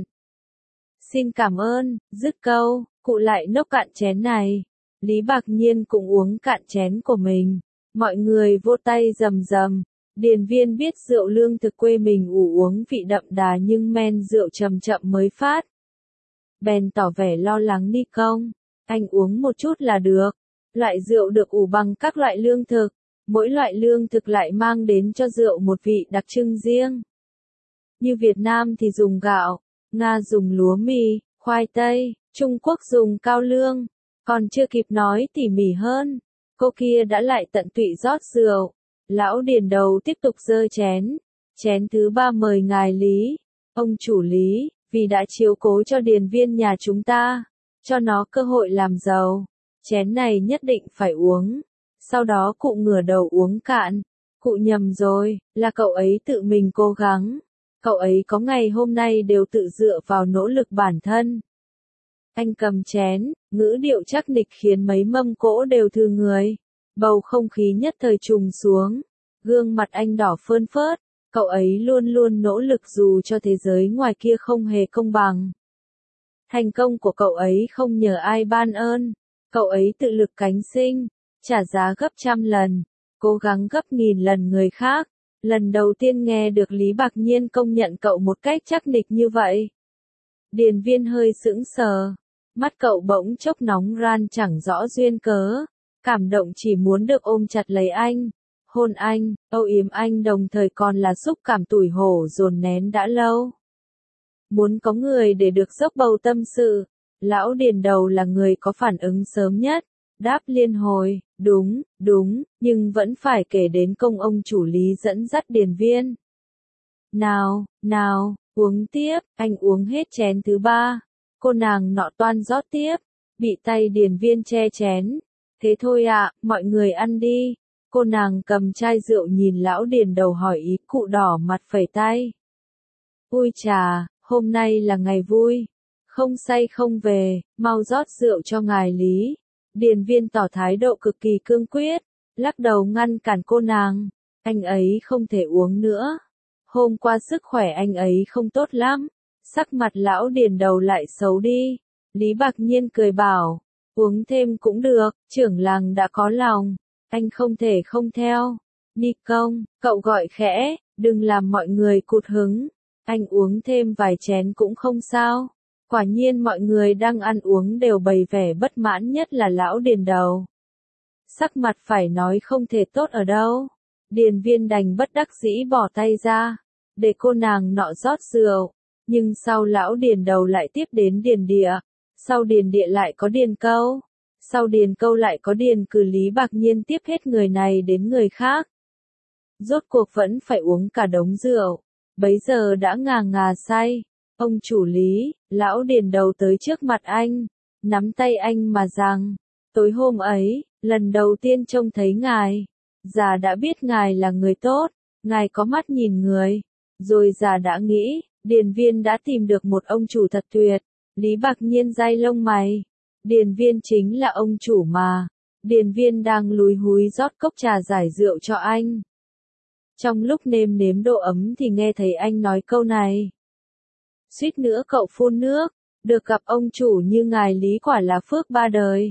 Xin cảm ơn, dứt câu, cụ lại nốc cạn chén này. Lý Bạc Nhiên cũng uống cạn chén của mình. Mọi người vỗ tay rầm rầm. Điền Viên biết rượu lương thực quê mình uống vị đậm đà nhưng men rượu chậm chậm mới phát. Bèn tỏ vẻ lo lắng đi công. Anh uống một chút là được. Loại rượu được ủ bằng các loại lương thực. Mỗi loại lương thực lại mang đến cho rượu một vị đặc trưng riêng. Như Việt Nam thì dùng gạo, Nga dùng lúa mì, khoai tây, Trung Quốc dùng cao lương. Còn chưa kịp nói tỉ mỉ hơn, cô kia đã lại tận tụy rót rượu. Lão Điền đầu tiếp tục giơ chén. Chén thứ ba mời ngài Lý. Ông chủ Lý, vì đã chiếu cố cho Điền Viên nhà chúng ta, cho nó cơ hội làm giàu. Chén này nhất định phải uống. Sau đó cụ ngửa đầu uống cạn. Cụ nhầm rồi, là cậu ấy tự mình cố gắng. Cậu ấy có ngày hôm nay đều tự dựa vào nỗ lực bản thân. Anh cầm chén, ngữ điệu chắc nịch khiến mấy mâm cỗ đều thư người. Bầu không khí nhất thời trùng xuống. Gương mặt anh đỏ phơn phớt. Cậu ấy luôn luôn nỗ lực dù cho thế giới ngoài kia không hề công bằng. Thành công của cậu ấy không nhờ ai ban ơn. Cậu ấy tự lực cánh sinh, trả giá gấp trăm lần, cố gắng gấp nghìn lần người khác. Lần đầu tiên nghe được Lý Bạc Nhiên công nhận cậu một cách chắc nịch như vậy. Điền Viên hơi sững sờ. Mắt cậu bỗng chốc nóng ran chẳng rõ duyên cớ. Cảm động chỉ muốn được ôm chặt lấy anh. Hôn anh, âu yếm anh đồng thời còn là xúc cảm tủi hổ dồn nén đã lâu. Muốn có người để được dốc bầu tâm sự. Lão Điền đầu là người có phản ứng sớm nhất. Đáp liên hồi, đúng, nhưng vẫn phải kể đến công ông chủ Lý dẫn dắt Điền Viên. Nào, uống tiếp, anh uống hết chén thứ ba. Cô nàng nọ toan rót tiếp, bị tay Điền Viên che chén. Thế thôi ạ, mọi người ăn đi. Cô nàng cầm chai rượu nhìn lão Điền đầu hỏi ý, cụ đỏ mặt phẩy tay. Ui chà, hôm nay là ngày vui. Không say không về, mau rót rượu cho ngài Lý. Điền Viên tỏ thái độ cực kỳ cương quyết, lắc đầu ngăn cản cô nàng. Anh ấy không thể uống nữa. Hôm qua sức khỏe anh ấy không tốt lắm. Sắc mặt lão Điền đầu lại xấu đi. Lý Bạc Nhiên cười bảo, uống thêm cũng được, trưởng làng đã có lòng. Anh không thể không theo. Ni công, cậu gọi khẽ, đừng làm mọi người cụt hứng. Anh uống thêm vài chén cũng không sao. Quả nhiên mọi người đang ăn uống đều bày vẻ bất mãn, nhất là lão Điền đầu. Sắc mặt phải nói không thể tốt ở đâu. Điền Viên đành bất đắc dĩ bỏ tay ra, để cô nàng nọ rót rượu. Nhưng sau lão Điền đầu lại tiếp đến Điền Địa. Sau Điền Địa lại có Điền Câu. Sau Điền Câu lại có Điền Cử, Lý Bạc Nhiên tiếp hết người này đến người khác. Rốt cuộc vẫn phải uống cả đống rượu. Bấy giờ đã ngà ngà say. Ông chủ Lý, lão Điền đầu tới trước mặt anh, nắm tay anh mà rằng, tối hôm ấy, lần đầu tiên trông thấy ngài, già đã biết ngài là người tốt, ngài có mắt nhìn người, rồi già đã nghĩ, Điền Viên đã tìm được một ông chủ thật tuyệt. Lý Bạc Nhiên day lông mày, Điền Viên chính là ông chủ mà. Điền Viên đang lúi húi rót cốc trà giải rượu cho anh. Trong lúc nêm nếm độ ấm thì nghe thấy anh nói câu này. Suýt nữa cậu phun nước, được gặp ông chủ như ngài Lý quả là phước ba đời.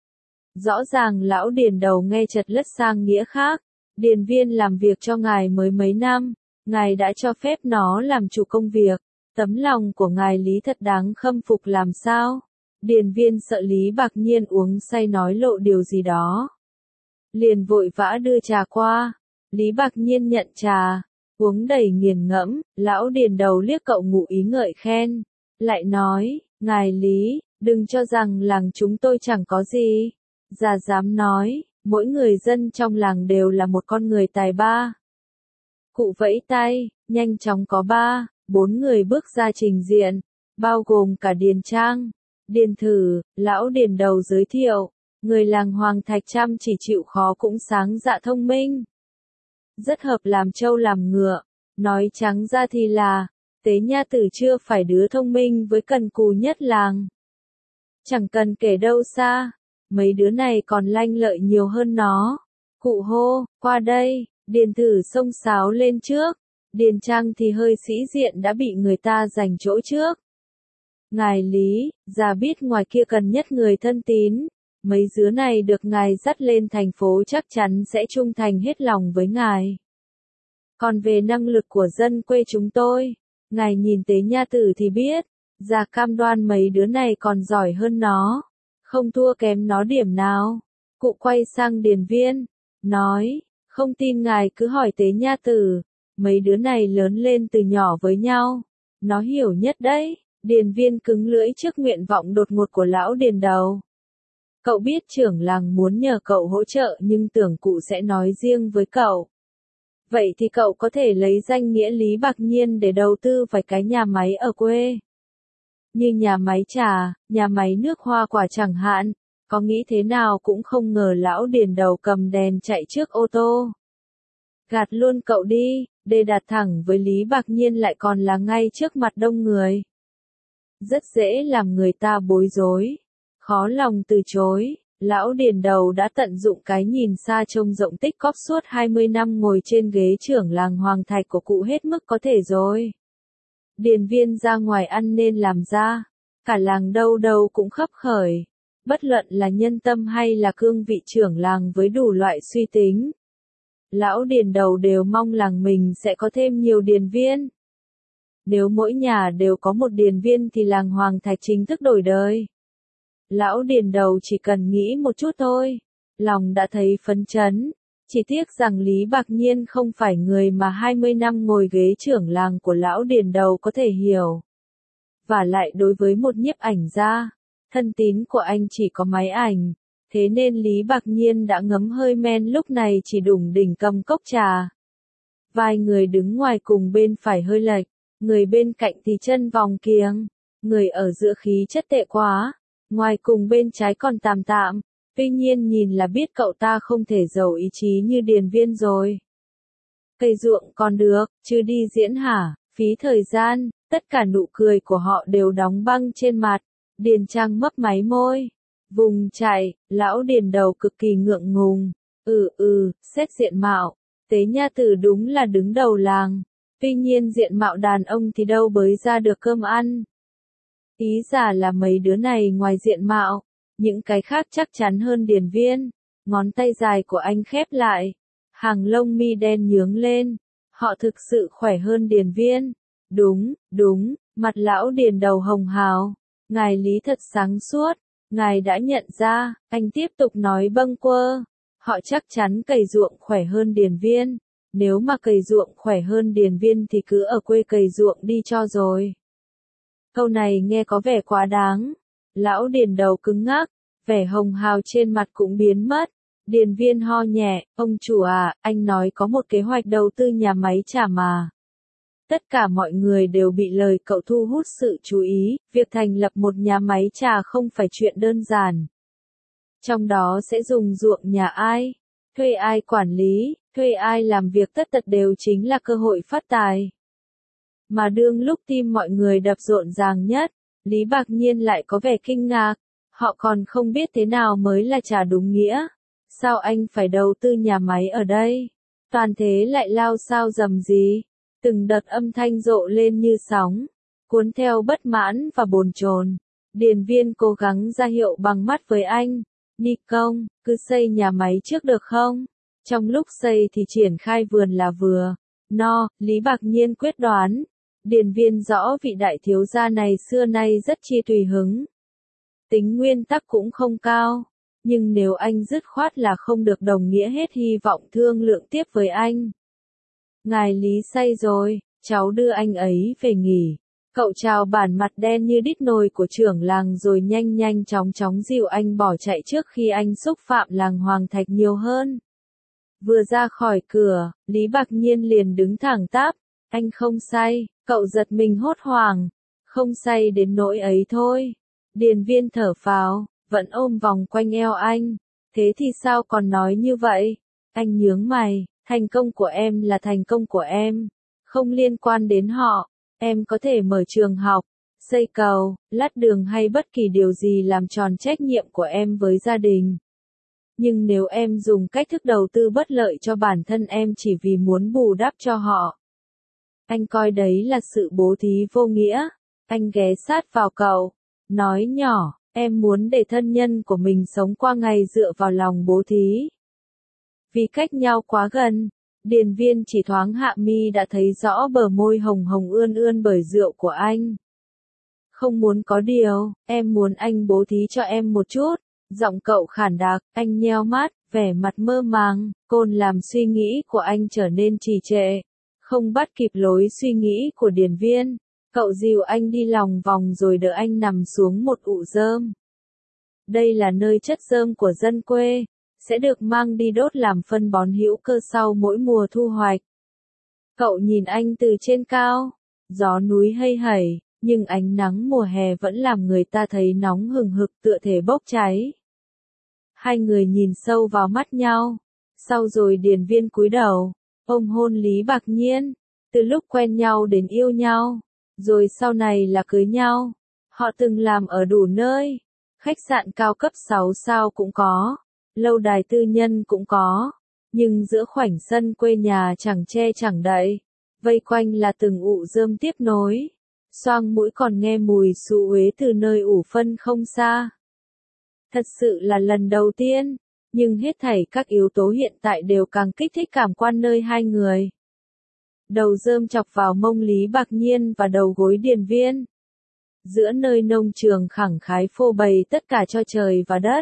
Rõ ràng lão Điền đầu nghe chật lất sang nghĩa khác. Điền Viên làm việc cho ngài mới mấy năm, ngài đã cho phép nó làm chủ công việc. Tấm lòng của ngài Lý thật đáng khâm phục làm sao. Điền Viên sợ Lý Bạc Nhiên uống say nói lộ điều gì đó, liền vội vã đưa trà qua. Lý Bạc Nhiên nhận trà, uống đầy nghiền ngẫm. Lão Điền đầu liếc cậu ngụ ý ngợi khen, lại nói, ngài Lý, đừng cho rằng làng chúng tôi chẳng có gì. Già dám nói, mỗi người dân trong làng đều là một con người tài ba. Cụ vẫy tay, nhanh chóng có 4 người bước ra trình diện, bao gồm cả Điền Trang. Điền Thử, lão Điền đầu giới thiệu, người làng Hoàng Thạch chăm chỉ chịu khó cũng sáng dạ thông minh. Rất hợp làm trâu làm ngựa, nói trắng ra thì là, Tế Nha Tử chưa phải đứa thông minh với cần cù nhất làng. Chẳng cần kể đâu xa, mấy đứa này còn lanh lợi nhiều hơn nó. Cụ hô, qua đây. Điền Thử xông xáo lên trước. Điền Trang thì hơi sĩ diện đã bị người ta giành chỗ trước. Ngài Lý, già biết ngoài kia cần nhất người thân tín. Mấy đứa này được ngài dắt lên thành phố chắc chắn sẽ trung thành hết lòng với ngài. Còn về năng lực của dân quê chúng tôi, ngài nhìn Tế Nha Tử thì biết, già cam đoan mấy đứa này còn giỏi hơn nó, không thua kém nó điểm nào. Cụ quay sang Điền Viên, nói, không tin ngài cứ hỏi Tế Nha Tử, mấy đứa này lớn lên từ nhỏ với nhau, nó hiểu nhất đấy. Điền Viên cứng lưỡi trước nguyện vọng đột ngột của lão Điền đầu. Cậu biết trưởng làng muốn nhờ cậu hỗ trợ nhưng tưởng cụ sẽ nói riêng với cậu. Vậy thì cậu có thể lấy danh nghĩa Lý Bạc Nhiên để đầu tư vài cái nhà máy ở quê. Như nhà máy trà, nhà máy nước hoa quả chẳng hạn. Có nghĩ thế nào cũng không ngờ lão Điền đầu cầm đèn chạy trước ô tô. Gạt luôn cậu đi, để đạt thẳng với Lý Bạc Nhiên lại còn là ngay trước mặt đông người. Rất dễ làm người ta bối rối, khó lòng từ chối. Lão Điền đầu đã tận dụng cái nhìn xa trông rộng tích cóp suốt 20 năm ngồi trên ghế trưởng làng Hoàng Thạch của cụ hết mức có thể rồi. Điền Viên ra ngoài ăn nên làm ra, cả làng đâu đâu cũng khấp khởi, bất luận là nhân tâm hay là cương vị trưởng làng với đủ loại suy tính. Lão Điền đầu đều mong làng mình sẽ có thêm nhiều điền viên. Nếu mỗi nhà đều có một điền viên thì làng Hoàng Thạch chính thức đổi đời. Lão Điền đầu chỉ cần nghĩ một chút thôi, lòng đã thấy phấn chấn. Chỉ tiếc rằng Lý Bạc Nhiên không phải người mà 20 năm ngồi ghế trưởng làng của lão Điền đầu có thể hiểu. Và lại đối với một nhiếp ảnh gia, thân tín của anh chỉ có máy ảnh, thế nên Lý Bạc Nhiên đã ngấm hơi men lúc này chỉ đủng đỉnh cầm cốc trà. Vài người đứng ngoài cùng bên phải hơi lệch, người bên cạnh thì chân vòng kiếng, người ở giữa khí chất tệ quá, ngoài cùng bên trái còn tạm tạm. Tuy nhiên nhìn là biết cậu ta không thể giàu ý chí như Điền Viên rồi. Cây ruộng còn được, chứ đi diễn hả, phí thời gian, tất cả nụ cười của họ đều đóng băng trên mặt. Điền Trang mấp máy môi, vùng chạy, lão Điền đầu cực kỳ ngượng ngùng. Xét diện mạo, Tế Nha Tử đúng là đứng đầu làng. Tuy nhiên diện mạo đàn ông thì đâu bới ra được cơm ăn. Ý giả là mấy đứa này ngoài diện mạo, những cái khác chắc chắn hơn Điền Viên. Ngón tay dài của anh khép lại. Hàng lông mi đen nhướng lên. Họ thực sự khỏe hơn Điền Viên. Đúng, mặt lão Điền đầu hồng hào. Ngài Lý thật sáng suốt. Ngài đã nhận ra, anh tiếp tục nói bâng quơ. Họ chắc chắn cày ruộng khỏe hơn Điền Viên. Nếu mà cày ruộng khỏe hơn Điền Viên thì cứ ở quê cày ruộng đi cho rồi. Câu này nghe có vẻ quá đáng. Lão Điền đầu cứng ngắc, vẻ hồng hào trên mặt cũng biến mất. Điền Viên ho nhẹ, ông chủ à, anh nói có một kế hoạch đầu tư nhà máy trà mà. Tất cả mọi người đều bị lời cậu thu hút sự chú ý, việc thành lập một nhà máy trà không phải chuyện đơn giản. Trong đó sẽ dùng ruộng nhà ai, thuê ai quản lý, thuê ai làm việc tất tật đều chính là cơ hội phát tài. Mà đương lúc tim mọi người đập rộn ràng nhất, Lý Bạc Nhiên lại có vẻ kinh ngạc, họ còn không biết thế nào mới là trà đúng nghĩa. Sao anh phải đầu tư nhà máy ở đây? Toàn thế lại lao sao rầm gì? Từng đợt âm thanh rộ lên như sóng, cuốn theo bất mãn và bồn chồn. Điền Viên cố gắng ra hiệu bằng mắt với anh. Ni công, cứ xây nhà máy trước được không? Trong lúc xây thì triển khai vườn là vừa. No, Lý Bạc Nhiên quyết đoán. Điền Viên rõ vị đại thiếu gia này xưa nay rất chi tùy hứng. Tính nguyên tắc cũng không cao. Nhưng nếu anh dứt khoát là không được đồng nghĩa hết hy vọng thương lượng tiếp với anh. Ngài Lý say rồi, cháu đưa anh ấy về nghỉ. Cậu chào bản mặt đen như đít nồi của trưởng làng rồi nhanh chóng dìu anh bỏ chạy trước khi anh xúc phạm làng Hoàng Thạch nhiều hơn. Vừa ra khỏi cửa, Lý Bạc Nhiên liền đứng thẳng tắp. Anh không say, cậu giật mình hốt hoảng. Không say đến nỗi ấy thôi. Điền Viên thở phào, vẫn ôm vòng quanh eo anh. Thế thì sao còn nói như vậy? Anh nhướng mày, thành công của em là thành công của em. Không liên quan đến họ. Em có thể mở trường học, xây cầu, lát đường hay bất kỳ điều gì làm tròn trách nhiệm của em với gia đình. Nhưng nếu em dùng cách thức đầu tư bất lợi cho bản thân em chỉ vì muốn bù đắp cho họ, anh coi đấy là sự bố thí vô nghĩa. Anh ghé sát vào cậu, nói nhỏ, em muốn để thân nhân của mình sống qua ngày dựa vào lòng bố thí. Vì cách nhau quá gần, Điền Viên chỉ thoáng hạ mi đã thấy rõ bờ môi hồng hồng ươn bởi rượu của anh. Không muốn có điều, em muốn anh bố thí cho em một chút. Giọng cậu khản đặc, anh nheo mắt, vẻ mặt mơ màng, cồn làm suy nghĩ của anh trở nên trì trệ. Không bắt kịp lối suy nghĩ của Điền Viên, cậu dìu anh đi lòng vòng rồi đỡ anh nằm xuống một ụ rơm. Đây là nơi chất rơm của dân quê, sẽ được mang đi đốt làm phân bón hữu cơ sau mỗi mùa thu hoạch. Cậu nhìn anh từ trên cao, gió núi hây hẩy, nhưng ánh nắng mùa hè vẫn làm người ta thấy nóng hừng hực tựa thể bốc cháy. Hai người nhìn sâu vào mắt nhau, sau rồi Điền Viên cúi đầu, ôm hôn Lý Bạc Nhiên, từ lúc quen nhau đến yêu nhau, rồi sau này là cưới nhau. Họ từng làm ở đủ nơi, khách sạn cao cấp 6 sao cũng có, lâu đài tư nhân cũng có, nhưng giữa khoảnh sân quê nhà chẳng che chẳng đậy, vây quanh là từng ụ rơm tiếp nối, xoang mũi còn nghe mùi xú uế từ nơi ủ phân không xa. Thật sự là lần đầu tiên, nhưng hết thảy các yếu tố hiện tại đều càng kích thích cảm quan nơi hai người. Đầu rơm chọc vào mông Lý Bạc Nhiên và đầu gối Điền Viên. Giữa nơi nông trường khẳng khái phô bày tất cả cho trời và đất.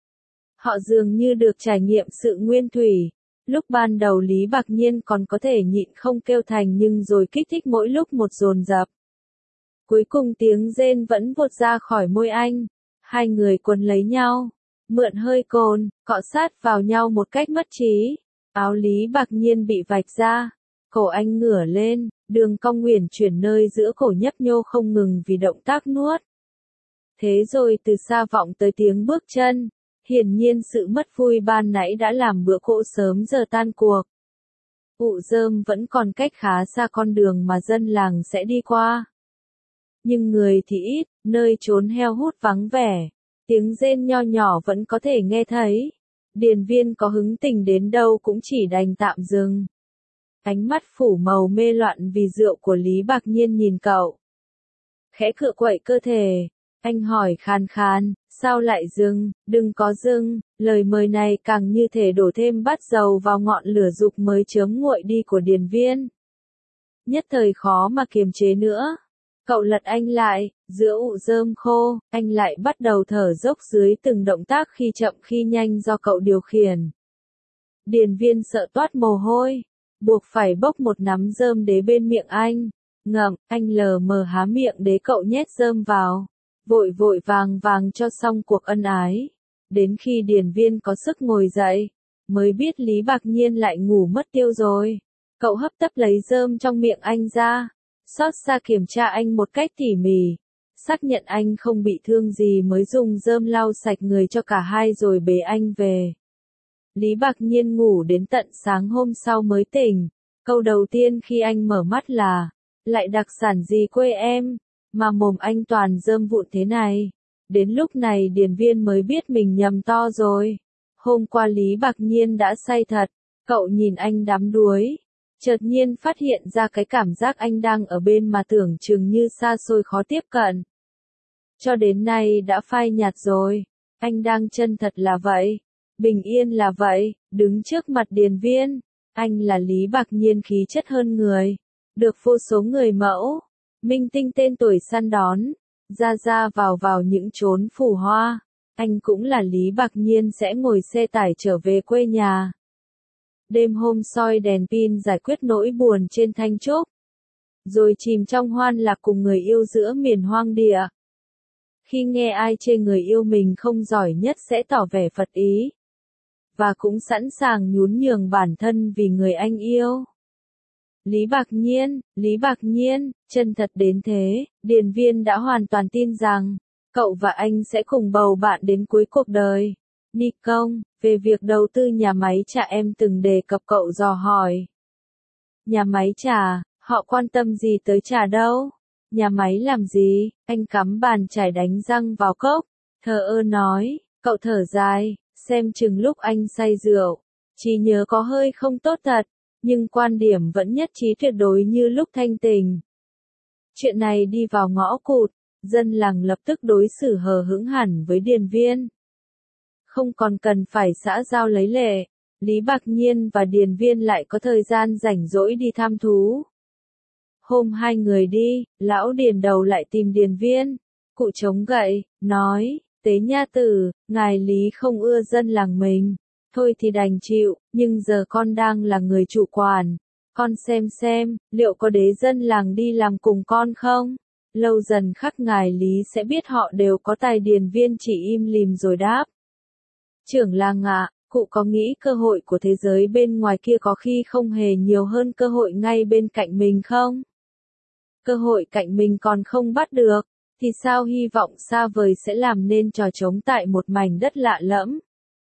Họ dường như được trải nghiệm sự nguyên thủy. Lúc ban đầu Lý Bạc Nhiên còn có thể nhịn không kêu thành nhưng rồi kích thích mỗi lúc một dồn dập. Cuối cùng tiếng rên vẫn vụt ra khỏi môi anh. Hai người quấn lấy nhau, mượn hơi cồn, cọ sát vào nhau một cách mất trí. Áo Lý Bạc Nhiên bị vạch ra, cổ anh ngửa lên, đường cong uyển chuyển nơi giữa cổ nhấp nhô không ngừng vì động tác nuốt. Thế rồi từ xa vọng tới tiếng bước chân, hiển nhiên sự mất vui ban nãy đã làm bữa cỗ sớm giờ tan cuộc. Ụ rơm vẫn còn cách khá xa con đường mà dân làng sẽ đi qua. Nhưng người thì ít, nơi trốn heo hút vắng vẻ, tiếng rên nho nhỏ vẫn có thể nghe thấy. Điền Viên có hứng tình đến đâu cũng chỉ đành tạm dừng. Ánh mắt phủ màu mê loạn vì rượu của Lý Bạc Nhiên nhìn cậu. Khẽ cựa quậy cơ thể, anh hỏi khàn khàn, Sao lại dừng, đừng có dừng, lời mời này càng như thể đổ thêm bát dầu vào ngọn lửa dục mới chớm nguội đi của Điền Viên. Nhất thời khó mà kiềm chế nữa. Cậu lật anh lại, giữa ụ rơm khô, anh lại bắt đầu thở dốc dưới từng động tác khi chậm khi nhanh do cậu điều khiển. Điền Viên sợ toát mồ hôi, buộc phải bốc một nắm rơm đế bên miệng anh. Ngậm, anh lờ mờ há miệng để cậu nhét rơm vào. Vội vội vàng vàng cho xong cuộc ân ái. Đến khi Điền Viên có sức ngồi dậy, mới biết Lý Bạc Nhiên lại ngủ mất tiêu rồi. Cậu hấp tấp lấy rơm trong miệng anh ra, xót xa kiểm tra anh một cách tỉ mỉ, xác nhận anh không bị thương gì mới dùng rơm lau sạch người cho cả hai rồi bế anh về. Lý Bạc Nhiên ngủ đến tận sáng hôm sau mới tỉnh. Câu đầu tiên khi anh mở mắt là, lại đặc sản gì quê em, mà mồm anh toàn rơm vụn thế này. Đến lúc này Điền Viên mới biết mình nhầm to rồi. Hôm qua Lý Bạc Nhiên đã say thật, cậu nhìn anh đắm đuối. Chợt nhiên phát hiện ra cái cảm giác anh đang ở bên mà tưởng chừng như xa xôi khó tiếp cận. Cho đến nay đã phai nhạt rồi, anh đang chân thật là vậy, bình yên là vậy, đứng trước mặt Điền Viên, anh là Lý Bạc Nhiên khí chất hơn người, được vô số người mẫu, minh tinh tên tuổi săn đón, ra vào những chốn phù hoa, anh cũng là Lý Bạc Nhiên sẽ ngồi xe tải trở về quê nhà. Đêm hôm soi đèn pin giải quyết nỗi buồn trên Thanh Trúc, rồi chìm trong hoan lạc cùng người yêu giữa miền hoang địa. Khi nghe ai chê người yêu mình không giỏi nhất sẽ tỏ vẻ phật ý, và cũng sẵn sàng nhún nhường bản thân vì người anh yêu. Lý Bạc Nhiên, chân thật đến thế, Điền Viên đã hoàn toàn tin rằng, cậu và anh sẽ cùng bầu bạn đến cuối cuộc đời. Nikon, về việc đầu tư nhà máy trà em từng đề cập cậu dò hỏi. Nhà máy trà, họ quan tâm gì tới trà đâu? Nhà máy làm gì? Anh cắm bàn chải đánh răng vào cốc, thờ ơ nói, cậu thở dài, xem chừng lúc anh say rượu, trí nhớ có hơi không tốt thật, nhưng quan điểm vẫn nhất trí tuyệt đối như lúc thanh tình. Chuyện này đi vào ngõ cụt, dân làng lập tức đối xử hờ hững hẳn với Điền Viên. Không còn cần phải xã giao lấy lệ, Lý Bạc Nhiên và Điền Viên lại có thời gian rảnh rỗi đi thăm thú. Hôm hai người đi, lão Điền đầu lại tìm Điền Viên, cụ chống gậy, nói, tế nha tử, ngài Lý không ưa dân làng mình, thôi thì đành chịu, nhưng giờ con đang là người chủ quản, con xem, liệu có đế dân làng đi làm cùng con không? Lâu dần khắc ngài Lý sẽ biết họ đều có tài. Điền Viên chỉ im lìm rồi đáp. Trưởng làng ạ, cụ có nghĩ cơ hội của thế giới bên ngoài kia có khi không hề nhiều hơn cơ hội ngay bên cạnh mình không? Cơ hội cạnh mình còn không bắt được, thì sao hy vọng xa vời sẽ làm nên trò trống tại một mảnh đất lạ lẫm?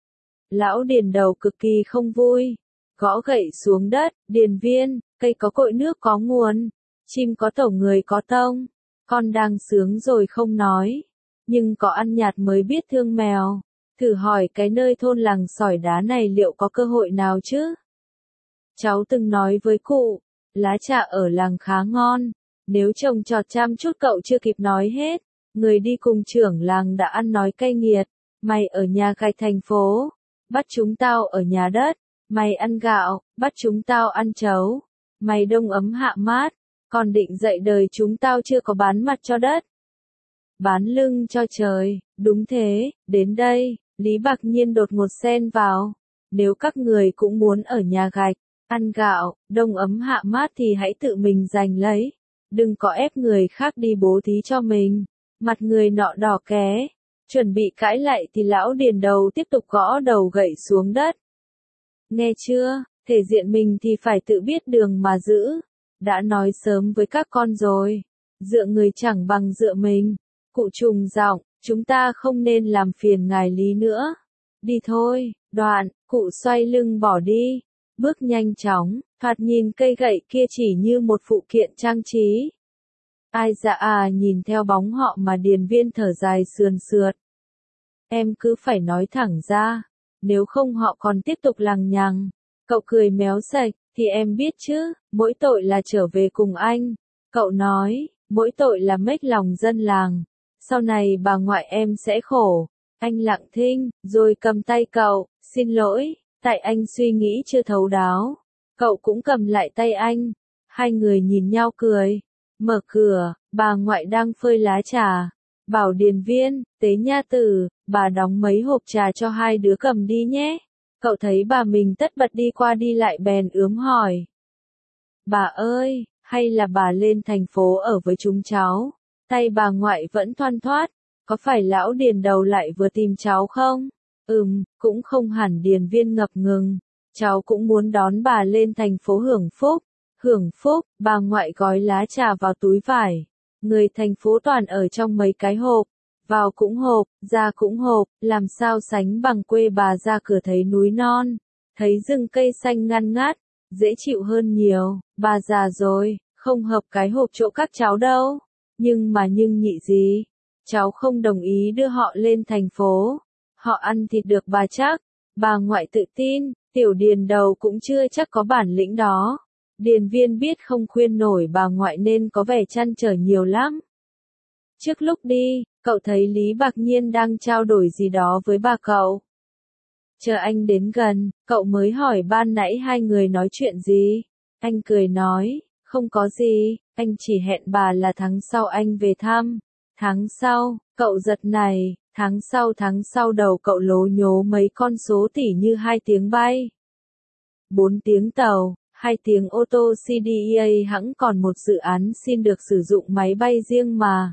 Lão Điền đầu cực kỳ không vui, gõ gậy xuống đất, Điền Viên, cây có cội nước có nguồn, chim có tổ người có tông, con đang sướng rồi không nói, nhưng có ăn nhạt mới biết thương mèo. Thử hỏi cái nơi thôn làng sỏi đá này liệu có cơ hội nào chứ? Cháu từng nói với cụ, lá trà ở làng khá ngon, nếu trồng trọt chăm chút. Cậu chưa kịp nói hết, người đi cùng trưởng làng đã ăn nói cay nghiệt, mày ở nhà gạch thành phố, bắt chúng tao ở nhà đất, mày ăn gạo, bắt chúng tao ăn chấu, mày đông ấm hạ mát, còn định dạy đời chúng tao chưa có bán mặt cho đất, bán lưng cho trời. Đúng thế, đến đây, Lý Bạc Nhiên đột ngột xen vào, nếu các người cũng muốn ở nhà gạch, ăn gạo, đông ấm hạ mát thì hãy tự mình giành lấy, đừng có ép người khác đi bố thí cho mình. Mặt người nọ đỏ ké, chuẩn bị cãi lại thì lão Điền đầu tiếp tục gõ đầu gậy xuống đất. Nghe chưa, thể diện mình thì phải tự biết đường mà giữ, đã nói sớm với các con rồi, dựa người chẳng bằng dựa mình. Cụ trùng giọng, chúng ta không nên làm phiền ngài Lý nữa. Đi thôi. Đoạn, cụ xoay lưng bỏ đi, bước nhanh chóng, thoạt nhìn cây gậy kia chỉ như một phụ kiện trang trí. Ai dạ à, nhìn theo bóng họ mà Điền Viên thở dài sườn sượt. Em cứ phải nói thẳng ra, nếu không họ còn tiếp tục lằng nhằng. Cậu cười méo sạch, thì em biết chứ, mỗi tội là trở về cùng anh. Cậu nói, mỗi tội là mếch lòng dân làng. Sau này bà ngoại em sẽ khổ, Anh lặng thinh, rồi cầm tay cậu, xin lỗi, tại anh suy nghĩ chưa thấu đáo. Cậu cũng cầm lại tay anh. Hai người nhìn nhau cười. Mở cửa, bà ngoại đang phơi lá trà. Bảo điền viên, tế nha tử, bà đóng mấy hộp trà cho hai đứa cầm đi nhé. Cậu thấy bà mình tất bật đi qua đi lại bèn ướm hỏi. Bà ơi, hay là bà lên thành phố ở với chúng cháu? Tay bà ngoại vẫn thoăn thoắt. Có phải lão điền đầu lại vừa tìm cháu không? Cũng không hẳn, điền viên ngập ngừng. Cháu cũng muốn đón bà lên thành phố hưởng phúc. Hưởng phúc, bà ngoại gói lá trà vào túi vải. Người thành phố toàn ở trong mấy cái hộp. Vào cũng hộp, ra cũng hộp, làm sao sánh bằng quê bà, ra cửa thấy núi non. Thấy rừng cây xanh ngăn ngát, dễ chịu hơn nhiều. Bà già rồi, không hợp cái hộp chỗ các cháu đâu. Nhưng nhị gì? Cháu không đồng ý đưa họ lên thành phố. Họ ăn thịt được bà chắc. Bà ngoại tự tin, tiểu điền đầu cũng chưa chắc có bản lĩnh đó. Điền viên biết không khuyên nổi bà ngoại nên có vẻ trăn trở nhiều lắm. Trước lúc đi, cậu thấy Lý Bạc Nhiên đang trao đổi gì đó với bà cậu. Chờ anh đến gần, cậu mới hỏi ban nãy hai người nói chuyện gì. Anh cười nói, không có gì, anh chỉ hẹn bà là tháng sau anh về thăm. Tháng sau, cậu giật này, tháng sau đầu cậu lố nhố mấy con số tỷ như 2 tiếng bay, 4 tiếng tàu, 2 tiếng ô tô CDA, hẵng còn một dự án xin được sử dụng máy bay riêng mà.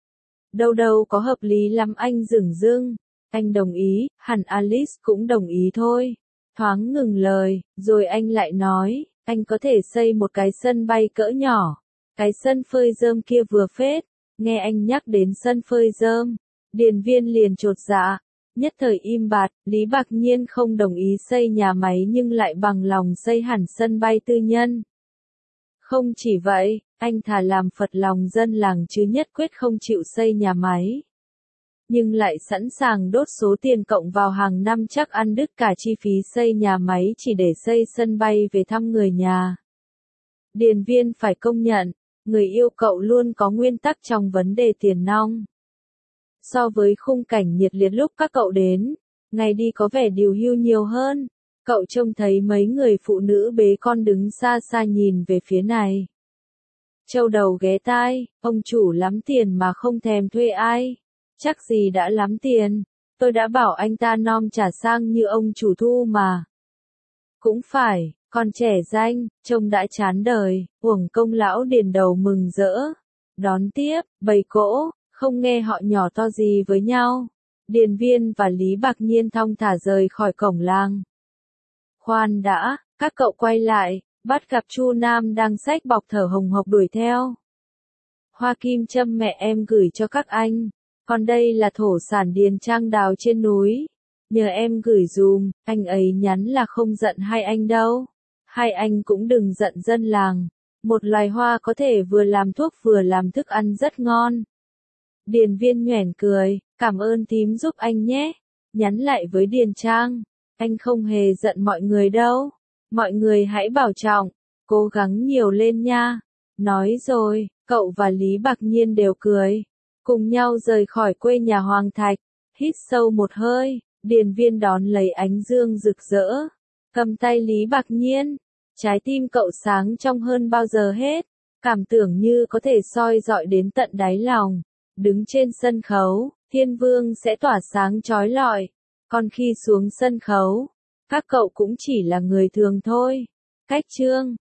Đâu có hợp lý lắm, anh dửng dưng. Anh đồng ý, hẳn Alice cũng đồng ý thôi. Thoáng ngừng lời, rồi anh lại nói, anh có thể xây một cái sân bay cỡ nhỏ. Cái sân phơi rơm kia vừa phết. Nghe anh nhắc đến sân phơi rơm, điền viên liền chột dạ. Nhất thời im bặt, Lý Bạc Nhiên không đồng ý xây nhà máy nhưng lại bằng lòng xây hẳn sân bay tư nhân. Không chỉ vậy, anh thà làm phật lòng dân làng chứ nhất quyết không chịu xây nhà máy. Nhưng lại sẵn sàng đốt số tiền cộng vào hàng năm chắc ăn đứt cả chi phí xây nhà máy chỉ để xây sân bay về thăm người nhà. Điền viên phải công nhận, người yêu cậu luôn có nguyên tắc trong vấn đề tiền nong. So với khung cảnh nhiệt liệt lúc các cậu đến, ngày đi có vẻ điều hưu nhiều hơn. Cậu trông thấy mấy người phụ nữ bế con đứng xa xa nhìn về phía này. Châu đầu ghé tai, ông chủ lắm tiền mà không thèm thuê ai. Chắc gì đã lắm tiền, tôi đã bảo anh ta nom trả sang như ông chủ thu mà. Cũng phải, còn trẻ danh, trông đã chán đời, uổng công lão điền đầu mừng rỡ. Đón tiếp, bầy cỗ, không nghe họ nhỏ to gì với nhau. Điền viên và Lý Bạc Nhiên thong thả rời khỏi cổng làng. Khoan đã, các cậu quay lại, bắt gặp Chu Nam đang xách bọc thở hồng hộc đuổi theo. Hoa kim châm mẹ em gửi cho các anh, còn đây là thổ sản điền trang đào trên núi. Nhờ em gửi dùm, anh ấy nhắn là không giận hai anh đâu. Hai anh cũng đừng giận dân làng. Một loài hoa có thể vừa làm thuốc vừa làm thức ăn rất ngon. Điền viên nhoẻn cười, cảm ơn thím giúp anh nhé. Nhắn lại với Điền Trang, anh không hề giận mọi người đâu. Mọi người hãy bảo trọng, cố gắng nhiều lên nha. Nói rồi, cậu và Lý Bạc Nhiên đều cười. Cùng nhau rời khỏi quê nhà Hoàng Thạch. Hít sâu một hơi, điền viên đón lấy ánh dương rực rỡ. Cầm tay Lý Bạc Nhiên. Trái tim cậu sáng trong hơn bao giờ hết. Cảm tưởng như có thể soi dọi đến tận đáy lòng. Đứng trên sân khấu, Thiên Vương sẽ tỏa sáng chói lọi. Còn khi xuống sân khấu, các cậu cũng chỉ là người thường thôi. Cách chương